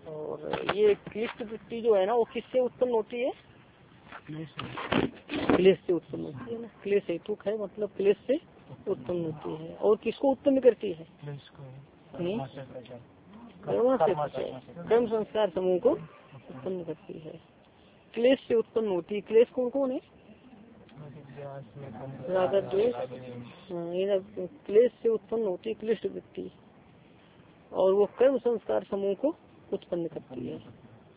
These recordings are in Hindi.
और ये क्लिष्ट वृत्ति जो है ना वो किससे उत्पन्न होती है? क्लेश से उत्पन्न होती है ना। क्लेश हेतुक है मतलब क्लेश से उत्पन्न होती है। और किसको उत्पन्न करती है? कर्म संस्कार समूह को उत्पन्न करती है। क्लेश से उत्पन्न होती है। क्लेश कौन कौन है? राग द्वेष। क्लेश से उत्पन्न होती है क्लिष्ट वृत्ति और वो कर्म संस्कार समूह को उत्पन्न करती है।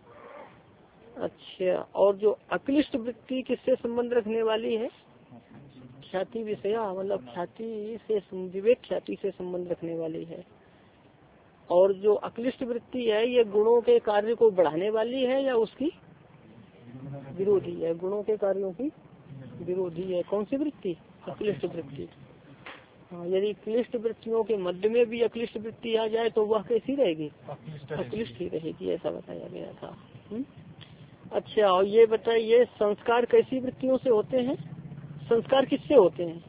अच्छा, और जो अक्लिष्ट वृत्ति किससे संबंध रखने वाली है? ख्याति विषया मतलब ख्याति से विवेक ख्याति से संबंध रखने वाली है। और जो अक्लिष्ट वृत्ति है ये गुणों के कार्य को बढ़ाने वाली है या उसकी विरोधी है? गुणों के कार्यों की विरोधी है। कौन सी वृत्ति? अक्लिष्ट वृत्ति। हाँ, यदि क्लिष्ट वृत्तियों के मध्य में भी अक्लिष्ट वृत्ति आ जाए तो वह कैसी रहेगी? अक्लिष्ट ही रहेगी, ऐसा बताया गया था। अच्छा, और ये बताइए संस्कार कैसी वृत्तियों से होते हैं? संस्कार किससे होते हैं?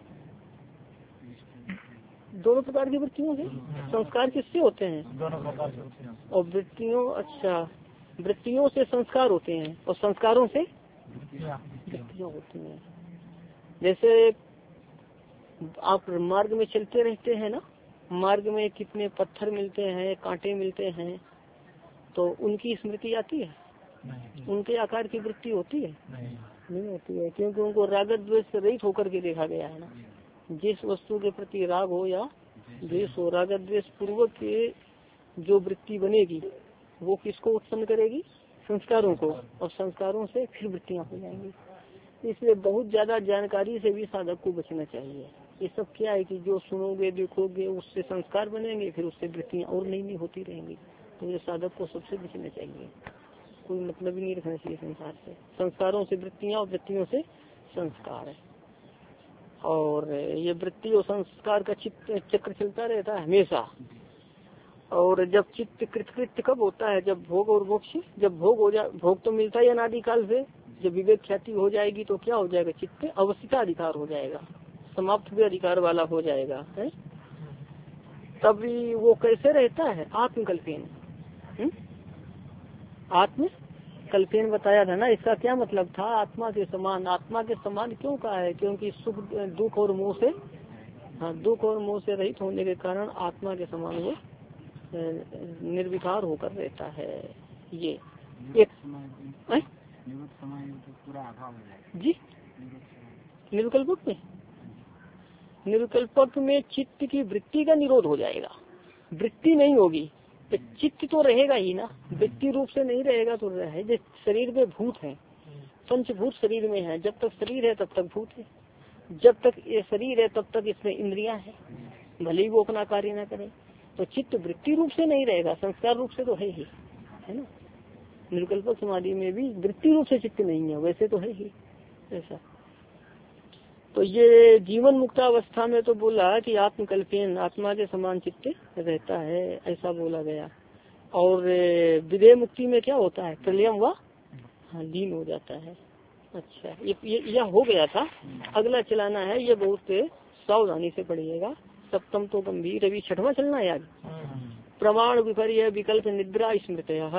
दोनों प्रकार की वृत्तियों से। संस्कार किससे होते हैं? और वृत्तियों, अच्छा वृत्तियों से संस्कार होते हैं और संस्कारों से वृत्तियाँ होती हैं। जैसे आप मार्ग में चलते रहते हैं ना, मार्ग में कितने पत्थर मिलते हैं, कांटे मिलते हैं, तो उनकी स्मृति आती है? उनके आकार की वृत्ति होती है? नहीं होती है, क्योंकि उनको राग द्वेष से रहित होकर के देखा गया है ना। जिस वस्तु के प्रति राग हो या द्वेष हो, राग द्वेष पूर्वक के जो वृत्ति बनेगी वो किसको उत्पन्न करेगी? संस्कारों को, और संस्कारों से फिर वृत्तियाँ हो जाएंगी। इसलिए बहुत ज्यादा जानकारी से भी साधक को बचना चाहिए। ये सब क्या है कि जो सुनोगे देखोगे उससे संस्कार बनेंगे, फिर उससे वृत्तियाँ और नई नई होती रहेंगी। तो ये साधक को सबसे बचना चाहिए, कोई मतलब ही नहीं रखना चाहिए संसार से। संस्कारों से वृत्तियाँ और वृत्तियों से संस्कार है। और ये वृत्ति और संस्कार का चित्त चक्र चलता रहता है हमेशा। और जब चित्त कृतकृत्य कब होता है? जब भोग और मोक्ष, जब भोग हो जाए, भोग तो मिलता है अनादि काल से, जब विवेक ख्याति हो जाएगी तो क्या हो जाएगा? चित्त अवस्थिता अधिकार हो जाएगा, समाप्त भी अधिकार वाला हो जाएगा है। तभी वो कैसे रहता है? आत्मकल्पेन। आत्मकल्पेन बताया था ना। इसका क्या मतलब था? आत्मा के समान। आत्मा के समान क्यों कहा है? क्योंकि सुख दुख और मोह से, हाँ दुख और मोह से रहित होने के कारण आत्मा के समान वो निर्विकार होकर रहता है। ये एक जी निर्विकल्पक में, निर्विकल्पक में चित्त की वृत्ति का निरोध हो जाएगा। वृत्ति नहीं होगी तो चित्त तो रहेगा ही ना, वृत्ति रूप से नहीं रहेगा तो रहे। जैसे शरीर में भूत है, पंचभूत शरीर में है, जब तक शरीर है तब तक भूत है, जब तक ये शरीर है तब तक इसमें इंद्रियां है, भले ही वो अपना कार्य न करे। तो चित्त वृत्ति रूप से नहीं रहेगा, संस्कार रूप से तो है ही, है ना। निर्विकल्पक समाधि में भी वृत्ति रूप से चित्त नहीं है, वैसे तो है ही ऐसा। तो ये जीवन मुक्तावस्था में तो बोला कि आत्मकल्पेन, आत्मा के समान चित्त रहता है, ऐसा बोला गया। और विदेह मुक्ति में क्या होता है? प्रलयम व लीन हो जाता है। अच्छा, यह हो गया था। अगला चलाना है, ये बहुत सावधानी से पढ़िएगा। सप्तम तो गंभीर, अभी छठवां चलना है आज। प्रमाण विपर्य विकल्प निद्रा स्मृतयः।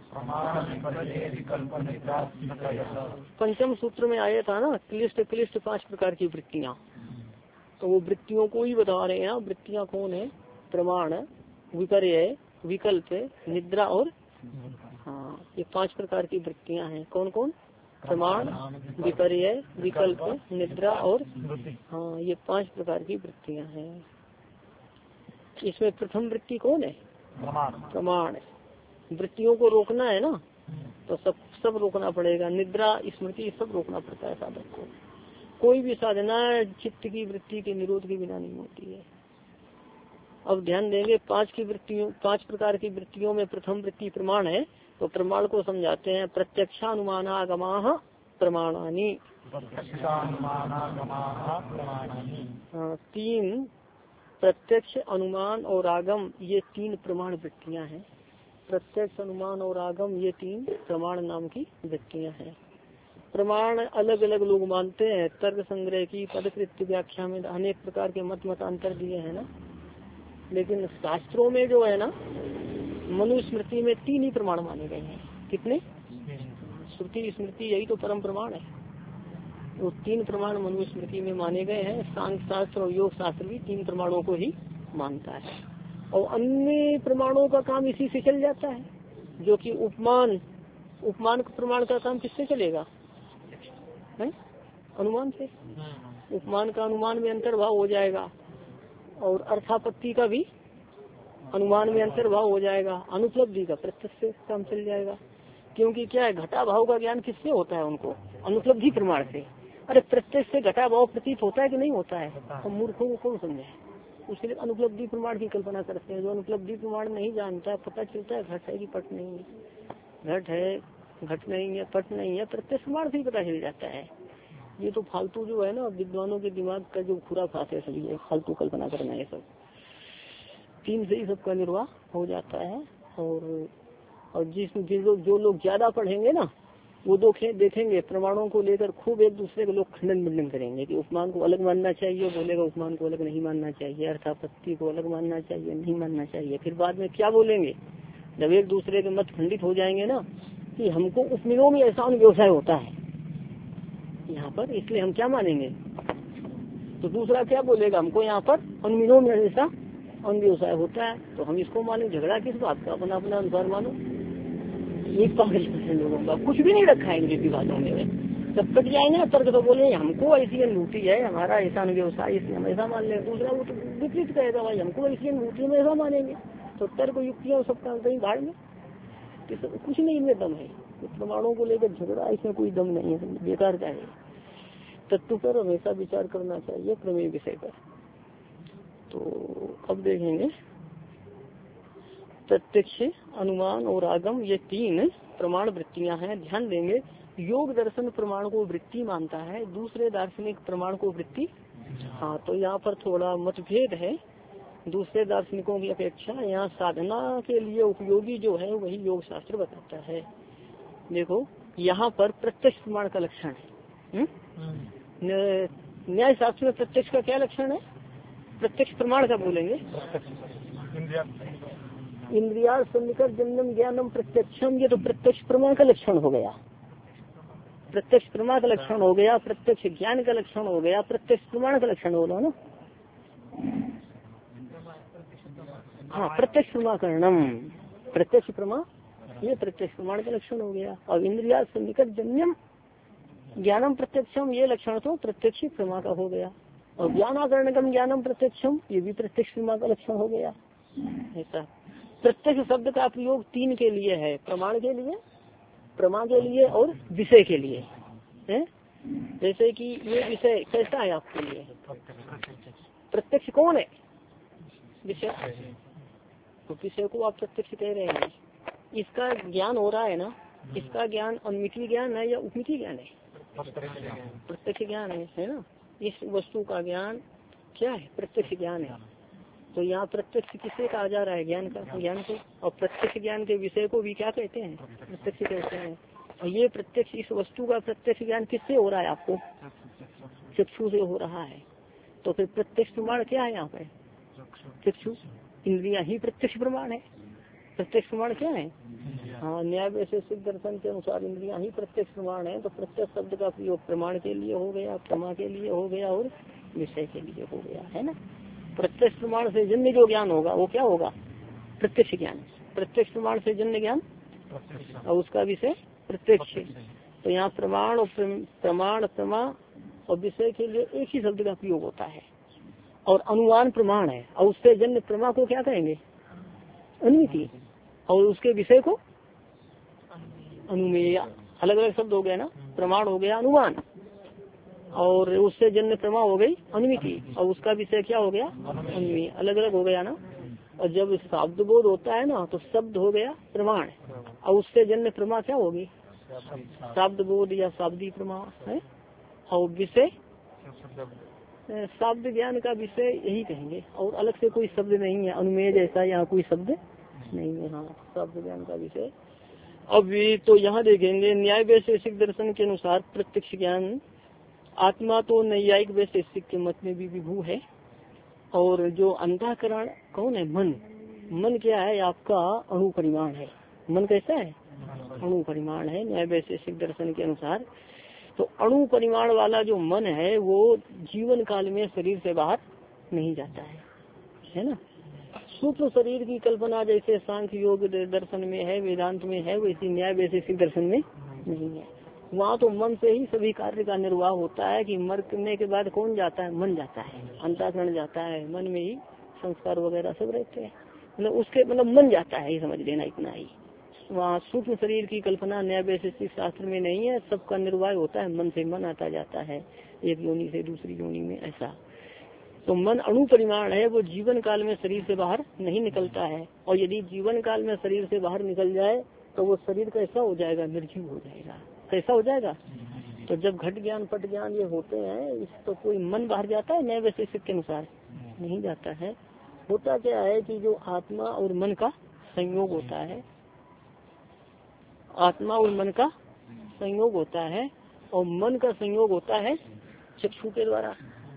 पंचम सूत्र में आया था ना, क्लिष्ट क्लिष्ट 5 प्रकार की वृत्तियाँ। तो वो वृत्तियों को ही बता रहे हैं। वृत्तियाँ कौन है? प्रमाण, विपर्य, विकल्प, निद्रा और हाँ, ये 5 प्रकार की वृत्तियाँ हैं। कौन कौन? प्रमाण, विपर्य, विकल्प, निद्रा और हाँ, ये 5 प्रकार की वृत्तियाँ हैं। इसमें प्रथम वृत्ति कौन है? प्रमाण। वृत्तियों को रोकना है ना, तो सब रोकना पड़ेगा। निद्रा, स्मृति, सब रोकना पड़ता है साधक को। कोई भी साधना चित्त की वृत्ति के निरोध के बिना नहीं होती है। अब ध्यान देंगे 5 प्रकार की वृत्तियों में प्रथम वृत्ति प्रमाण है। तो प्रमाण को समझाते हैं। प्रत्यक्षानुमानागमाः प्रमाणानि। हाँ, 3 प्रत्यक्ष, अनुमान और आगम, ये 3 प्रमाण वृत्तियाँ हैं। प्रत्यक्ष, अनुमान और आगम, ये 3 प्रमाण नाम की वृत्तियाँ हैं। प्रमाण अलग अलग लोग मानते हैं। तर्क संग्रह की पदकृत्य व्याख्या में अनेक प्रकार के मतांतर दिए हैं ना। लेकिन शास्त्रों में जो है ना, मनुस्मृति में 3 ही प्रमाण माने गए हैं। कितने? श्रुति स्मृति यही तो परम प्रमाण है। वो 3 प्रमाण मनुस्मृति में माने गए हैं। सांख्य शास्त्र और योग शास्त्र भी 3 प्रमाणों को ही मानता है और अन्य प्रमाणों का काम इसी से चल जाता है, जो कि उपमान प्रमाण का काम किससे चलेगा? है? अनुमान से। उपमान का अनुमान में अंतर्भाव हो जाएगा और अर्थापत्ति का भी अनुमान में अंतर्भाव हो जाएगा। अनुपलब्धि का प्रत्यक्ष से काम चल जाएगा, क्योंकि क्या है, घटा भाव का ज्ञान किससे होता है? उनको अनुपलब्धि प्रमाण से। अरे प्रत्यक्ष से घटा भाव प्रतीत होता है कि नहीं होता है? तो मूर्खों को कौन समझे? उसके लिए अनुपलब्धि प्रमाण की कल्पना करते हैं। जो अनुपलब्धि प्रमाण नहीं जानता है, पता चलता है घट है कि पट नहीं है, घट है घट नहीं है, पट नहीं है, प्रत्यक्ष प्रमाण से ही पता चल जाता है। ये तो फालतू जो है ना, विद्वानों के दिमाग का जो खुराफात है सभी है, फालतू कल्पना करना है सब। 3 से ही सबका निर्वाह हो जाता है। और जो लोग ज्यादा पढ़ेंगे ना, वो देखेंगे प्रमाणों को लेकर खूब एक दूसरे को लोग खंडन मंडन करेंगे कि उपमान को अलग मानना चाहिए, बोलेगा उपमान को अलग नहीं मानना चाहिए, अर्थापत्ति को अलग मानना चाहिए, नहीं मानना चाहिए। फिर बाद में क्या बोलेंगे, जब एक दूसरे के मत खंडित हो जाएंगे ना, कि हमको उपनियों में ऐसा व्यवसाय होता है यहाँ पर, इसलिए हम क्या मानेंगे। तो दूसरा क्या बोलेगा, हमको यहाँ पर अनुमिनों में ऐसा व्यवसाय होता है, तो हम इसको माने। झगड़ा किस बात का? अपना अपना अनुसार मानो। एक पागल लोगों का कुछ भी नहीं रखा है इनकी बातों में। जब कट जाएंगे ना तर्क तो बोले हमको ऐसी अनुभूति है, हमारा ऐसा व्यवसाय, इसलिए हम ऐसा मान लें। दूसरा वो तो विपरीत कहेगा, भाई हमको ऐसी अनुभूति में ऐसा मानेंगे। तो तर्क युक्तियों सबका कहीं भाड़ में कुछ नहीं, इनमें दम है। तो प्रमाणों को लेकर झगड़ा, इसमें कोई दम नहीं है, बेकार का है। तत्व पर हमेशा विचार करना चाहिए, प्रमेय विषय पर। तो अब देखेंगे प्रत्यक्ष, अनुमान और आगम, ये 3 प्रमाण वृत्तियां हैं। ध्यान देंगे, योग दर्शन प्रमाण को वृत्ति मानता है, दूसरे दार्शनिक प्रमाण को वृत्ति। हाँ, तो यहाँ पर थोड़ा मतभेद है दूसरे दार्शनिकों की अपेक्षा। यहाँ साधना के लिए उपयोगी जो है वही योग शास्त्र बताता है। देखो यहाँ पर प्रत्यक्ष प्रमाण का लक्षण है। न्याय शास्त्र में प्रत्यक्ष का क्या लक्षण है? प्रत्यक्ष प्रमाण का बोलेंगे, इंद्रिया सन्निकट जन्म ज्ञानम प्रत्यक्षम, ये तो प्रत्यक्ष प्रमाण का लक्षण हो गया। प्रत्यक्ष प्रमाण का लक्षण हो गया, प्रत्यक्ष ज्ञान का लक्षण हो गया, प्रत्यक्ष प्रमाण का लक्षण होगा ना। हाँ, प्रत्यक्ष प्रमाकरणम, प्रत्यक्ष प्रमा, ये प्रत्यक्ष प्रमाण का लक्षण हो गया। और इंद्रिया सन्निकट जन्यम ज्ञानम प्रत्यक्षम, ये लक्षण तो प्रत्यक्ष प्रमा का हो गया। और ज्ञानाकरणकम ज्ञानम प्रत्यक्षम, ये भी प्रत्यक्ष प्रमा का लक्षण हो गया। ऐसा प्रत्यक्ष शब्द का प्रयोग 3 के लिए है, प्रमाण के लिए, प्रमा के लिए और विषय के लिए है। जैसे कि ये विषय कैसा है आपके लिए? प्रत्यक्ष कौन है? विषय। तो विषय को आप प्रत्यक्ष कह रहे हैं। इसका ज्ञान हो रहा है ना, इसका ज्ञान अनुमिति ज्ञान है या उपमिति ज्ञान है? प्रत्यक्ष ज्ञान है ना। इस वस्तु का ज्ञान क्या है? प्रत्यक्ष ज्ञान है। तो यहाँ प्रत्यक्ष किसे कहा जा रहा है? ज्ञान का, ज्ञान को। और प्रत्यक्ष ज्ञान के विषय को भी क्या कहते हैं? प्रत्यक्ष कहते हैं। और ये प्रत्यक्ष, इस वस्तु का प्रत्यक्ष ज्ञान किससे हो रहा है? आपको चक्षु से हो रहा है। तो फिर प्रत्यक्ष प्रमाण क्या है यहाँ पे? चक्षु, इंद्रिया ही प्रत्यक्ष प्रमाण है। प्रत्यक्ष प्रमाण क्या है? हाँ, न्याय वैशेषिक दर्शन के अनुसार इंद्रिया ही प्रत्यक्ष प्रमाण है। तो प्रत्यक्ष शब्द का प्रयोग प्रमाण के लिए हो गया, प्रमा के लिए हो गया और विषय के लिए हो गया, है ना। प्रत्यक्ष प्रमाण से जन्य जो ज्ञान होगा वो क्या होगा? प्रत्यक्ष ज्ञान। प्रत्यक्ष प्रमाण से जन्य ज्ञान और उसका विषय प्रत्यक्ष। तो यहाँ प्रमाण और प्रमाण, प्रमा और विषय के लिए एक ही शब्द का प्रयोग होता है। और अनुमान प्रमाण है, और उससे जन्य प्रमा को क्या कहेंगे? अनुमिति। और उसके विषय को अनुमेय। अलग अलग शब्द हो गया ना। प्रमाण हो गया अनुमान, और उससे जन्य प्रमा हो गई अनुमिति, और उसका विषय क्या हो गया? अनुमेय। अलग अलग हो गया ना। और जब शब्द बोध होता है ना, तो शब्द हो गया प्रमाण, और उससे जन्य प्रमा क्या होगी? शब्द बोध या शाब्दी प्रमा है। और विषय शब्द ज्ञान का विषय यही कहेंगे, और अलग से कोई शब्द नहीं है। अनुमेय जैसा यहाँ कोई शब्द नहीं है। हाँ, शब्द ज्ञान का विषय। अब तो यहाँ देखेंगे न्याय वैशेषिक दर्शन के अनुसार प्रत्यक्ष ज्ञान, आत्मा तो नैयायिक वैशेषिक के मत में भी विभू है। और जो अंतःकरण कौन है? मन, मन क्या है आपका अणु परिमाण है। मन कैसा है? अणु परिमाण है न्याय वैशेषिक दर्शन के अनुसार। तो अणु परिमाण वाला जो मन है वो जीवन काल में शरीर से बाहर नहीं जाता है ना। सूक्ष्म शरीर की कल्पना जैसे सांख्य योग दर्शन में है, वेदांत में है, वैसी न्याय वैशेषिक दर्शन में नहीं है। वहाँ तो मन से ही सभी कार्य का निर्वाह होता है कि मरने के बाद कौन जाता है? मन जाता है, अंतःकरण जाता है, मन में ही संस्कार वगैरह सब रहते हैं, मतलब उसके मतलब मन जाता है, समझ लेना इतना ही। वहाँ सूक्ष्म शरीर की कल्पना न्याय वैशेषिक शास्त्र में नहीं है, सबका निर्वाह होता है मन से, मन आता जाता है एक योनि से दूसरी योनि में ऐसा। तो मन अणु परिमाण है, वो जीवन काल में शरीर से बाहर नहीं निकलता है, और यदि जीवन काल में शरीर से बाहर निकल जाए तो वो शरीर कैसा हो जाएगा? निर्जीव हो जाएगा। कैसा हो जाएगा? तो जब घट ज्ञान पट ज्ञान ये होते हैं इस तो कोई मन बाहर जाता है न्याय वैशेषिक के अनुसार? नहीं जाता है। होता क्या है कि जो आत्मा और मन का संयोग होता है, आत्मा और मन का संयोग होता है, और मन का संयोग होता है चक्षु के द्वारा,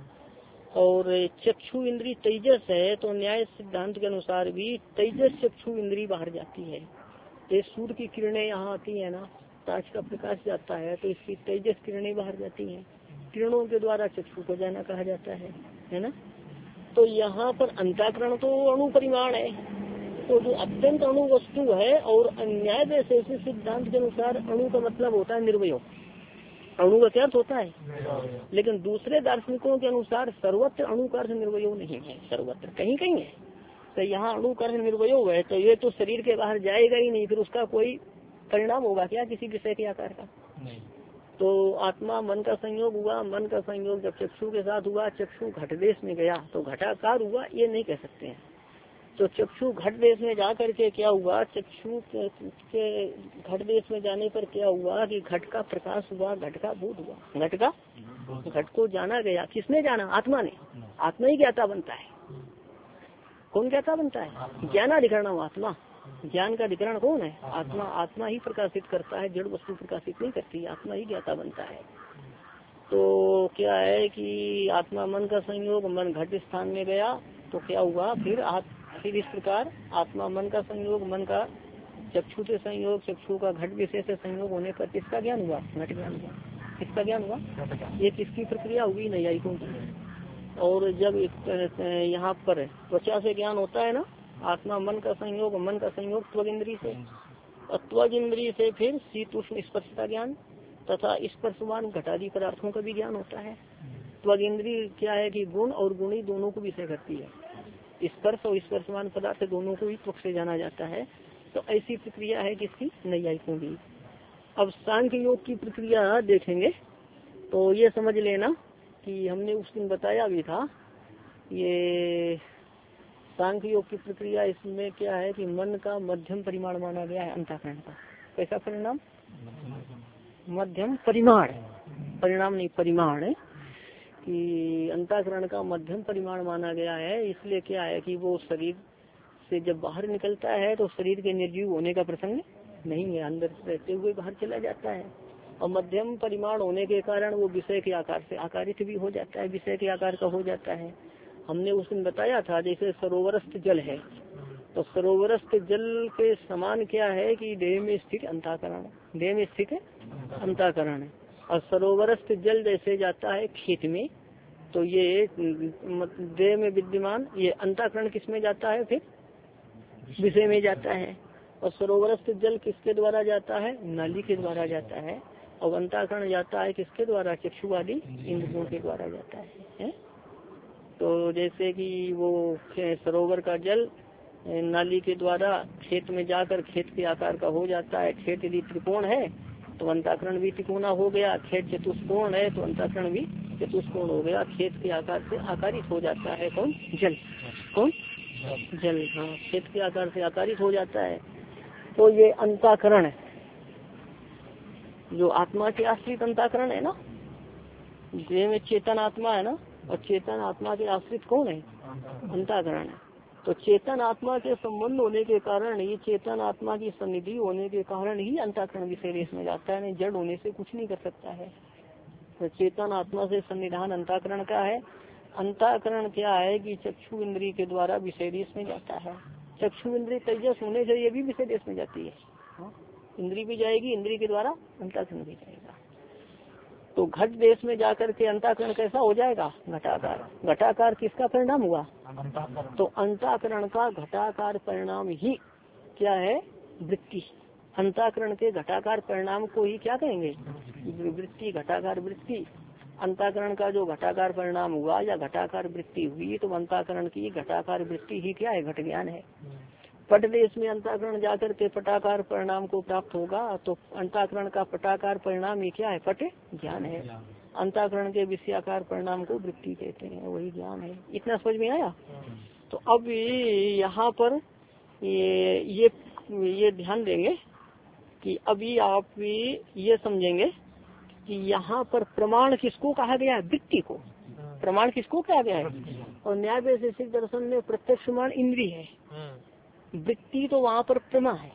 और चक्षु इंद्री तेजस है, तो न्याय सिद्धांत के अनुसार भी तेजस चक्षु इंद्री बाहर जाती है। ये सूर्य की किरणें यहाँ आती है ना, ताज का प्रकाश जाता है तो इसकी तेजस किरणें बाहर जाती हैं, किरणों के द्वारा चक्षु को जाना कहा जाता है ना। तो यहाँ पर अंतःकरण तो अणु परिमाण है, तो जो अत्यंत अणु वस्तु है, और न्याय वैशेषिक सिद्धांत के अनुसार अणु का मतलब होता है निर्वय। अणु का क्या होता है? लेकिन दूसरे दार्शनिकों के अनुसार सर्वत्र अणु का अर्थ निर्वय नहीं है, सर्वत्र कहीं कहीं है। तो यहाँ अणु का अर्थ निर्वय है, तो ये तो शरीर के बाहर जाएगा ही नहीं, फिर उसका कोई परिणाम होगा क्या किसी विषय के आकार का? नहीं। तो आत्मा मन का संयोग हुआ, मन का संयोग जब चक्षु के साथ हुआ, चक्षु घट देश में गया तो घटाकार हुआ, ये नहीं कह सकते हैं। तो चक्षु घट देश में जा करके क्या हुआ? चक्षु के घट देश में जाने पर क्या हुआ कि घट का प्रकाश हुआ, घट का बोध हुआ, घट को जाना गया। किसने जाना? आत्मा ने। आत्मा ही ज्ञाता बनता है। कौन ज्ञाता बनता है? ज्ञानाधिकरण आत्मा। ज्ञान का अधिकरण कौन है? आत्मा। आत्मा ही प्रकाशित करता है, जड़ वस्तु प्रकाशित नहीं करती, आत्मा ही ज्ञाता बनता है। तो क्या है कि आत्मा मन का संयोग, मन घट स्थान में गया तो क्या हुआ? फिर इस प्रकार आत्मा मन का संयोग, मन का चक्षु से संयोग, चक्षु का घट विषय से संयोग होने पर किसका ज्ञान हुआ? घट ज्ञान हुआ। किसका ज्ञान हुआ? ये किसकी प्रक्रिया हुई? नैयायिकों की। और जब यहाँ पर त्वचा से ज्ञान होता है ना, आत्मा मन का संयोग त्वग इंद्री से, त्वग इंद्री से फिर शीत उष्ण स्पर्श का ज्ञान तथा स्पर्शवान घटादी पदार्थों का भी ज्ञान होता है। त्वग इंद्री क्या है कि गुण और गुणी दोनों को विषय करती है, स्पर्श और स्पर्शवान पदार्थ दोनों को ही त्वक से जाना जाता है। तो ऐसी प्रक्रिया है किसकी? नैयायिकों की। अब सांख्य योग की प्रक्रिया देखेंगे तो ये समझ लेना कि हमने उस दिन बताया भी था, ये सांख्य योग की प्रक्रिया इसमें क्या है कि मन का मध्यम परिमाण माना गया है अंतःकरण का। कैसा परिणाम? मध्यम परिमाण, परिणाम नहीं परिमाण है, कि अंतःकरण का मध्यम परिमाण माना गया है। इसलिए क्या है कि वो शरीर से जब बाहर निकलता है तो शरीर के निर्जीव होने का प्रसंग नहीं है, अंदर रहते हुए बाहर चला जाता है। और मध्यम परिमाण होने के कारण वो विषय के आकार से आकारित भी हो जाता है, विषय के आकार का हो जाता है। हमने उस दिन बताया था जैसे सरोवरस्थ जल है, तो सरोवरस्थ जल के समान क्या है कि देह में स्थित अंतःकरण, देह में स्थित अंतःकरण। और सरोवरस्थ जल जैसे जाता है खेत में, तो ये देह में विद्यमान ये अंतःकरण किस में जाता है? फिर विषय में जाता है। और सरोवरस्थ जल किसके द्वारा जाता है? नाली के द्वारा जाता है। और अंतःकरण जाता है किसके द्वारा? चक्षु आदि इंद्रियों के द्वारा जाता है। तो जैसे कि वो सरोवर का जल नाली के द्वारा खेत में जाकर खेत के आकार का हो जाता है। खेत यदि त्रिकोण है तो अंतःकरण भी त्रिकोणा हो गया, खेत चतुष्कोण है तो अंतःकरण भी चतुष्कोण हो गया। खेत के आकार से आकारित हो जाता है कौन? जल। कौन? जल। हाँ, खेत के आकार से आकारित हो जाता है। तो ये अंतःकरण है जो आत्मा के आश्रित अंतःकरण है ना, देह में चेतन आत्मा है ना, और चेतन आत्मा के आश्रित कौन है? अंतःकरण है। तो चेतन आत्मा के संबंध होने के कारण ही, चेतन आत्मा की सन्निधि होने के कारण ही अंतःकरण विषय रेस में जाता है, नहीं जड़ होने से कुछ नहीं कर सकता है। तो चेतन आत्मा से सन्निधान अंतःकरण का है। अंतःकरण क्या है कि चक्षु इंद्रिय के द्वारा विषय रेस में जाता है। चक्षु इंद्रिय तेजस होने से ये भी विषय देश में जाती है। इंद्री भी जाएगी, इंद्री के द्वारा अंतःकरण भी जाएगा। तो घट देश में जाकर के अंतःकरण कैसा हो जाएगा? घटाकार। घटाकार किसका परिणाम हुआ? तो अंतःकरण का घटाकार परिणाम ही क्या है? वृत्ति। अंतःकरण के घटाकार परिणाम को ही क्या कहेंगे? वृत्ति। घटाकार वृत्ति। अंतःकरण का जो घटाकार परिणाम हुआ या घटाकार वृत्ति हुई, तो अंतःकरण की घटाकार वृत्ति ही क्या है? घट ज्ञान है। पट देश में अंतःकरण जाकर के पटाकार परिणाम को प्राप्त होगा, तो अंतःकरण का पटाकार परिणाम ही क्या है? पट ज्ञान है। अंतःकरण के विषयाकार परिणाम को वृत्ति कहते हैं, वही ज्ञान है। इतना समझ में आया? तो अब यहाँ पर ये ध्यान देंगे कि अभी आप ये समझेंगे कि यहाँ पर प्रमाण किसको कहा गया है? वृत्ति को। प्रमाण किसको कहा गया है? और न्याय वैशेषिक दर्शन में प्रत्यक्ष प्रमाण इंद्रिय है, वृत्ति तो वहाँ पर प्रमा है।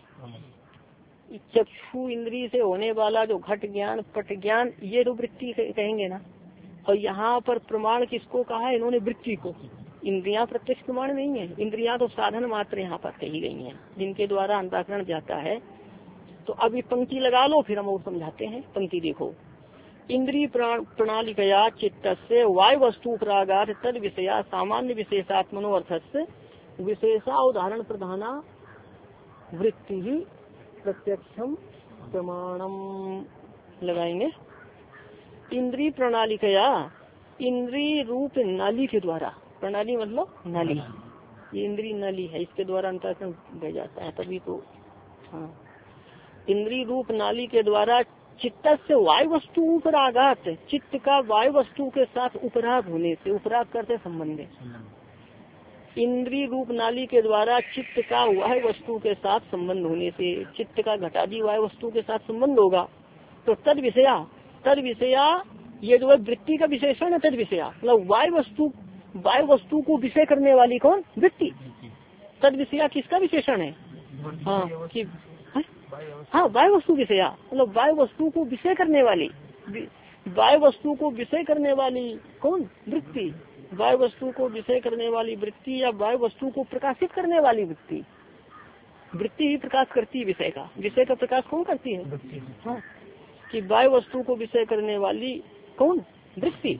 चक्षु इंद्रिय से होने वाला जो घट ज्ञान पट ज्ञान, ये तो वृत्ति कहेंगे ना। और यहाँ पर प्रमाण किसको कहा है इन्होंने? वृत्ति को। इंद्रियां प्रत्यक्ष प्रमाण नहीं है, इंद्रियां तो साधन मात्र यहाँ पर कही गई हैं, जिनके द्वारा अंतःकरण जाता है। तो अभी पंक्ति लगा लो, फिर हम और समझाते हैं। पंक्ति देखो। इंद्रिय प्रणालिकया चित्तस्य वायु वस्तु प्रागात तद विषया सामान्य विशेषात्मनो अर्थस्य विशेषा उदाहरण प्रधाना वृत्ति ही प्रत्यक्षम प्रमाणम लगाएंगे। इंद्रिय प्रणालिकया, इंद्रिय रूप नाली के द्वारा, प्रणाली मतलब नाली, ये इंद्रिय नाली है, इसके द्वारा अंतःकरण बह जाता है, तभी तो। हाँ, इंद्रिय रूप नाली के द्वारा चित्त से वायु वस्तु उपरागात, चित्त का वायु वस्तु के साथ उपराग होने से, उपराग करते संबंध है। इंद्रिय रूप नाली के द्वारा चित्त का वायु वस्तु के साथ संबंध होने से, चित्त का घटादी वायु वस्तु के साथ संबंध होगा। तो तद विषया ये जो है वृत्ति का विशेषण है। तद विषया मतलब वायु वस्तु को विषय करने वाली कौन? वृत्ति। तद विषया किसका विशेषण है? हाँ, कि हाँ, वायु वस्तु विषया मतलब वायु वस्तु को विषय करने वाली, वायु वस्तु को विषय करने वाली कौन? वृत्ति। वायु वस्तु को विषय करने वाली वृत्ति या वायु वस्तु को प्रकाशित करने वाली वृत्ति। वृत्ति ही प्रकाश करती है विषय का। विषय का प्रकाश कौन करती है? हाँ, कि वायु वस्तु को विषय करने वाली कौन? वृत्ति।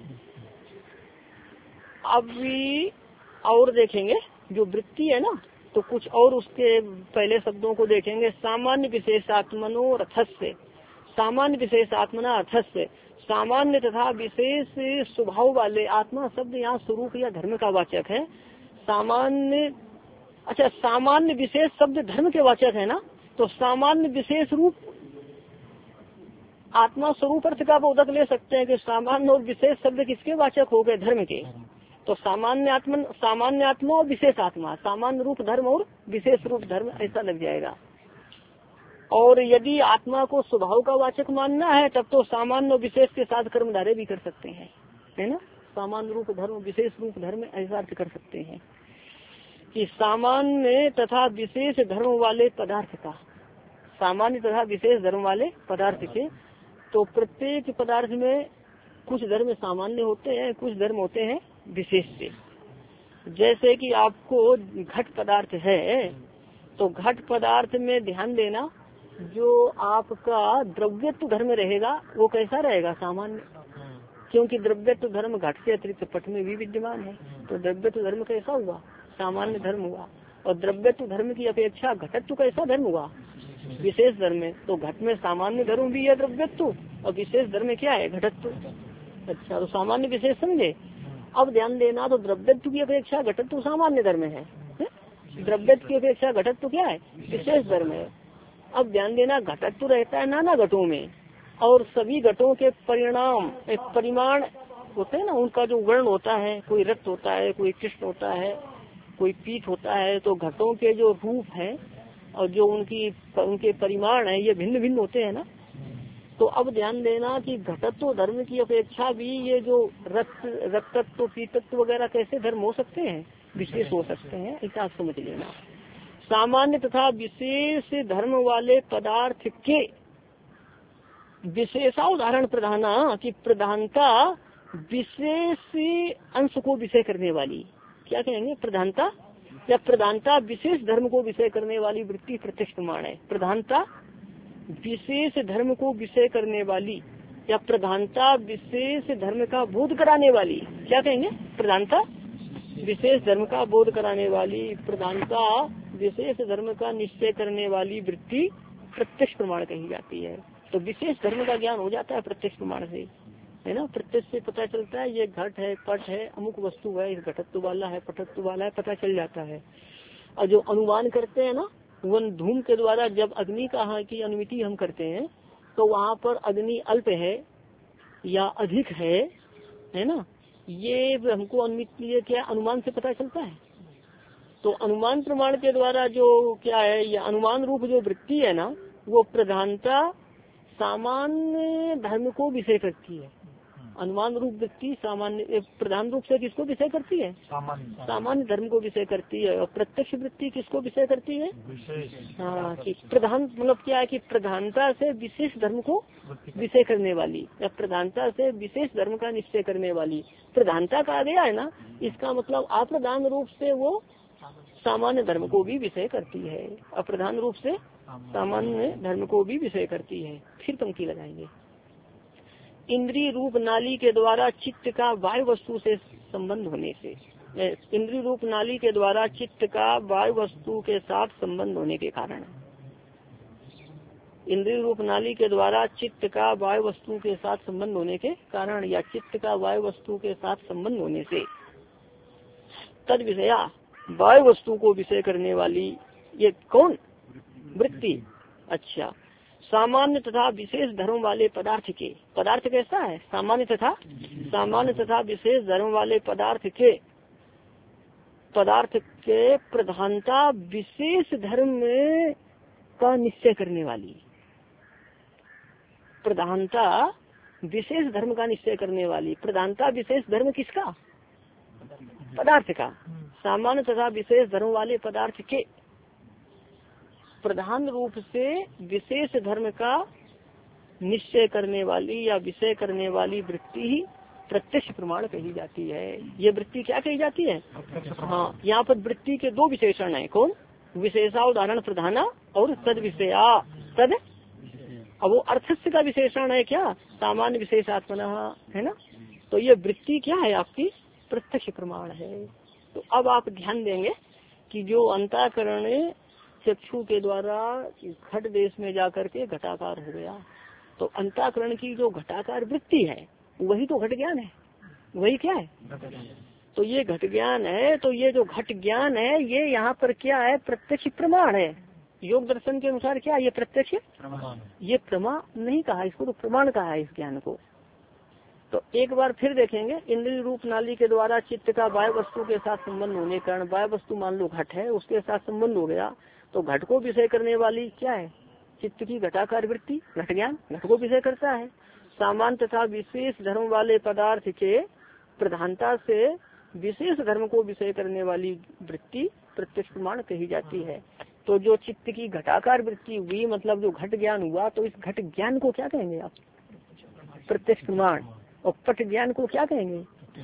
अभी और देखेंगे जो वृत्ति है ना, तो कुछ और उसके पहले शब्दों को देखेंगे। सामान्य विशेषात्मनो रथस्य, सामान्य विशेषात्मना अर्थस्य, सामान्य तथा विशेष स्वभाव वाले। आत्मा शब्द यहाँ स्वरूप या धर्म का वाचक है। सामान्य, अच्छा, सामान्य विशेष शब्द धर्म के वाचक है ना, तो सामान्य विशेष रूप आत्मा स्वरूप अर्थ का बोधक ले सकते हैं कि सामान्य और विशेष शब्द किसके वाचक हो गए? धर्म के। तो सामान्य आत्मा और विशेष आत्मा, सामान्य रूप धर्म और विशेष रूप धर्म, ऐसा लग जाएगा। और यदि आत्मा को स्वभाव का वाचक मानना है, तब तो सामान्य और विशेष के साथ कर्मधारय भी कर सकते हैं, है ना। सामान्य रूप धर्म विशेष रूप धर्म ऐसा अर्थ कर सकते हैं कि सामान्य तथा विशेष धर्म वाले पदार्थ का, सामान्य तथा विशेष धर्म वाले पदार्थ के। तो प्रत्येक पदार्थ में कुछ धर्म सामान्य होते हैं, कुछ धर्म होते हैं विशेष से। जैसे कि आपको घट पदार्थ है, तो घट पदार्थ में ध्यान देना, जो आपका द्रव्यत्व धर्म रहेगा वो कैसा रहेगा? सामान्य, क्योंकि द्रव्यत्व धर्म घट से अतिरिक्त पट में भी विद्यमान है। तो द्रव्यत्व धर्म कैसा हुआ? सामान्य धर्म हुआ। और द्रव्यत्व धर्म की अपेक्षा घटत्व कैसा धर्म हुआ? विशेष धर्म है। तो घट में सामान्य धर्म भी है द्रव्यत्व, और विशेष धर्म क्या है? घटत्व। अच्छा, तो सामान्य विशेष समझे। अब ध्यान देना, तो द्रव्यत्व की अपेक्षा घटत्व सामान्य धर्म है, द्रव्यत्व की अपेक्षा घटत्व क्या है? विशेष धर्म है। अब ध्यान देना, घटत्व रहता है नाना घटों में, और सभी घटों के परिणाम एक परिमाण होते हैं ना, उनका जो वर्ण होता है, कोई रक्त होता है, कोई कृष्ण होता है, कोई पीठ होता है। तो घटों के जो रूप है और जो उनके परिमाण है, ये भिन्न भिन्न होते हैं ना। तो अब ध्यान देना कि घटत्व धर्म की अपेक्षा भी ये जो रक्तत्व पीतत्व वगैरह कैसे धर्म हो सकते हैं? विशेष हो सकते हैं, ऐसा समझ लेना। सामान्य तथा विशेष धर्म वाले पदार्थ के विशेषा उदाहरण प्रधाना की प्रधानता विशेष अंश को विषय करने वाली, क्या कहेंगे? प्रधानता या प्रधानता विशेष धर्म को विषय करने वाली वृत्ति प्रत्यक्ष प्रमाण है। प्रधानता विशेष धर्म को विषय करने वाली या प्रधानता विशेष धर्म का बोध कराने वाली, क्या कहेंगे, प्रधानता विशेष धर्म का बोध कराने वाली, प्रधानता विशेष धर्म का निश्चय करने वाली वृत्ति प्रत्यक्ष प्रमाण कही जाती है। तो विशेष धर्म का ज्ञान हो जाता है प्रत्यक्ष प्रमाण से, है ना। प्रत्यक्ष से पता चलता है ये घट है, पट है, अमुक वस्तु है, इस घटत्व वाला है, पटत्व वाला है, पता चल जाता है। और जो अनुमान करते हैं ना, वन धूम के द्वारा जब अग्नि का की अनुमिति हम करते हैं तो वहाँ पर अग्नि अल्प है या अधिक है ना, ये हमको अनुमिति क्या अनुमान से पता चलता है। तो अनुमान प्रमाण के द्वारा जो क्या है, या अनुमान रूप जो वृत्ति है ना, वो प्रधानता सामान्य धर्म को विषय करती है। अनुमान रूप वृत्ति सामान्य प्रधान रूप से किसको विषय करती है, सामान्य धर्म को विषय करती है। और प्रत्यक्ष वृत्ति किसको विषय करती है, हाँ, कि प्रधान मतलब क्या है कि प्रधानता से विशेष धर्म को विषय करने वाली या प्रधानता से विशेष धर्म का निश्चय करने वाली। प्रधानता कहा गया है ना, इसका मतलब अप्रधान रूप से वो सामान्य धर्म को भी विषय करती है, अप्रधान रूप से सामान्य धर्म को भी विषय करती है। फिर पंक्ति लगाएंगे, इंद्रिय रूप नाली के द्वारा चित्त का बाह्य वस्तु से संबंध होने से, इंद्रिय रूप नाली के द्वारा चित्त का बाह्य वस्तु के साथ संबंध होने के कारण, इंद्रिय रूप नाली के द्वारा चित्त का बाह्य वस्तु के साथ संबंध होने के कारण या चित्त का बाह्य वस्तु के साथ संबंध होने से, तद विषया बाह्य वस्तु को विषय करने वाली ये कौन, वृत्ति। अच्छा, सामान्य तथा विशेष धर्म वाले पदार्थ के, पदार्थ कैसा है, सामान्य तथा विशेष धर्म वाले पदार्थ के प्रधानता विशेष धर्म का निश्चय करने वाली, प्रधानता विशेष धर्म का निश्चय करने वाली। प्रधानता विशेष धर्म किसका, पदार्थ का। सामान्य तथा विशेष धर्म वाले पदार्थ के प्रधान रूप से विशेष धर्म का निश्चय करने वाली या विषय करने वाली वृत्ति ही प्रत्यक्ष प्रमाण कही जाती है। ये वृत्ति क्या कही जाती है, हाँ, यहाँ पर वृत्ति के दो विशेषण है, कौन, विशेषा उदाहरण प्रधाना और तद विषया तद। अब वो अर्थस्य का विशेषण है क्या, सामान्य विशेषात्मना, है ना। तो ये वृत्ति क्या है, आपकी प्रत्यक्ष प्रमाण है। तो अब आप ध्यान देंगे कि जो अंतःकरण चक्षु के द्वारा घट देश में जाकर के घटाकार हो गया, तो अंतःकरण की जो घटाकार वृत्ति है वही तो घट ज्ञान है, वही क्या है, तो ये घट ज्ञान है। तो ये जो घट ज्ञान है ये यहाँ पर क्या है, प्रत्यक्ष प्रमाण है। योग दर्शन के अनुसार क्या ये प्रत्यक्ष प्रमाण, ये प्रमा नहीं कहा, इसको तो प्रमाण कहा है इस ज्ञान को। तो एक बार फिर देखेंगे, इंद्रिय रूप नाली के द्वारा चित्त का बाह्य वस्तु के साथ संबंध होने के कारण, बाह्य वस्तु मान लो घट है, उसके साथ संबंध हो गया, तो घट को विषय करने वाली क्या है, चित्त की घटाकार वृत्ति, घट ज्ञान घट को विषय करता है। सामान्य तथा विशेष धर्म वाले पदार्थ के प्रधानता से विशेष धर्म को विषय करने वाली वृत्ति प्रत्यक्ष प्रमाण कही जाती है। तो जो चित्त की घटाकार वृत्ति हुई, मतलब जो घट ज्ञान हुआ, तो इस घट ज्ञान को क्या कहेंगे आप, प्रत्यक्ष प्रमाण। और पट ज्ञान को क्या कहेंगे,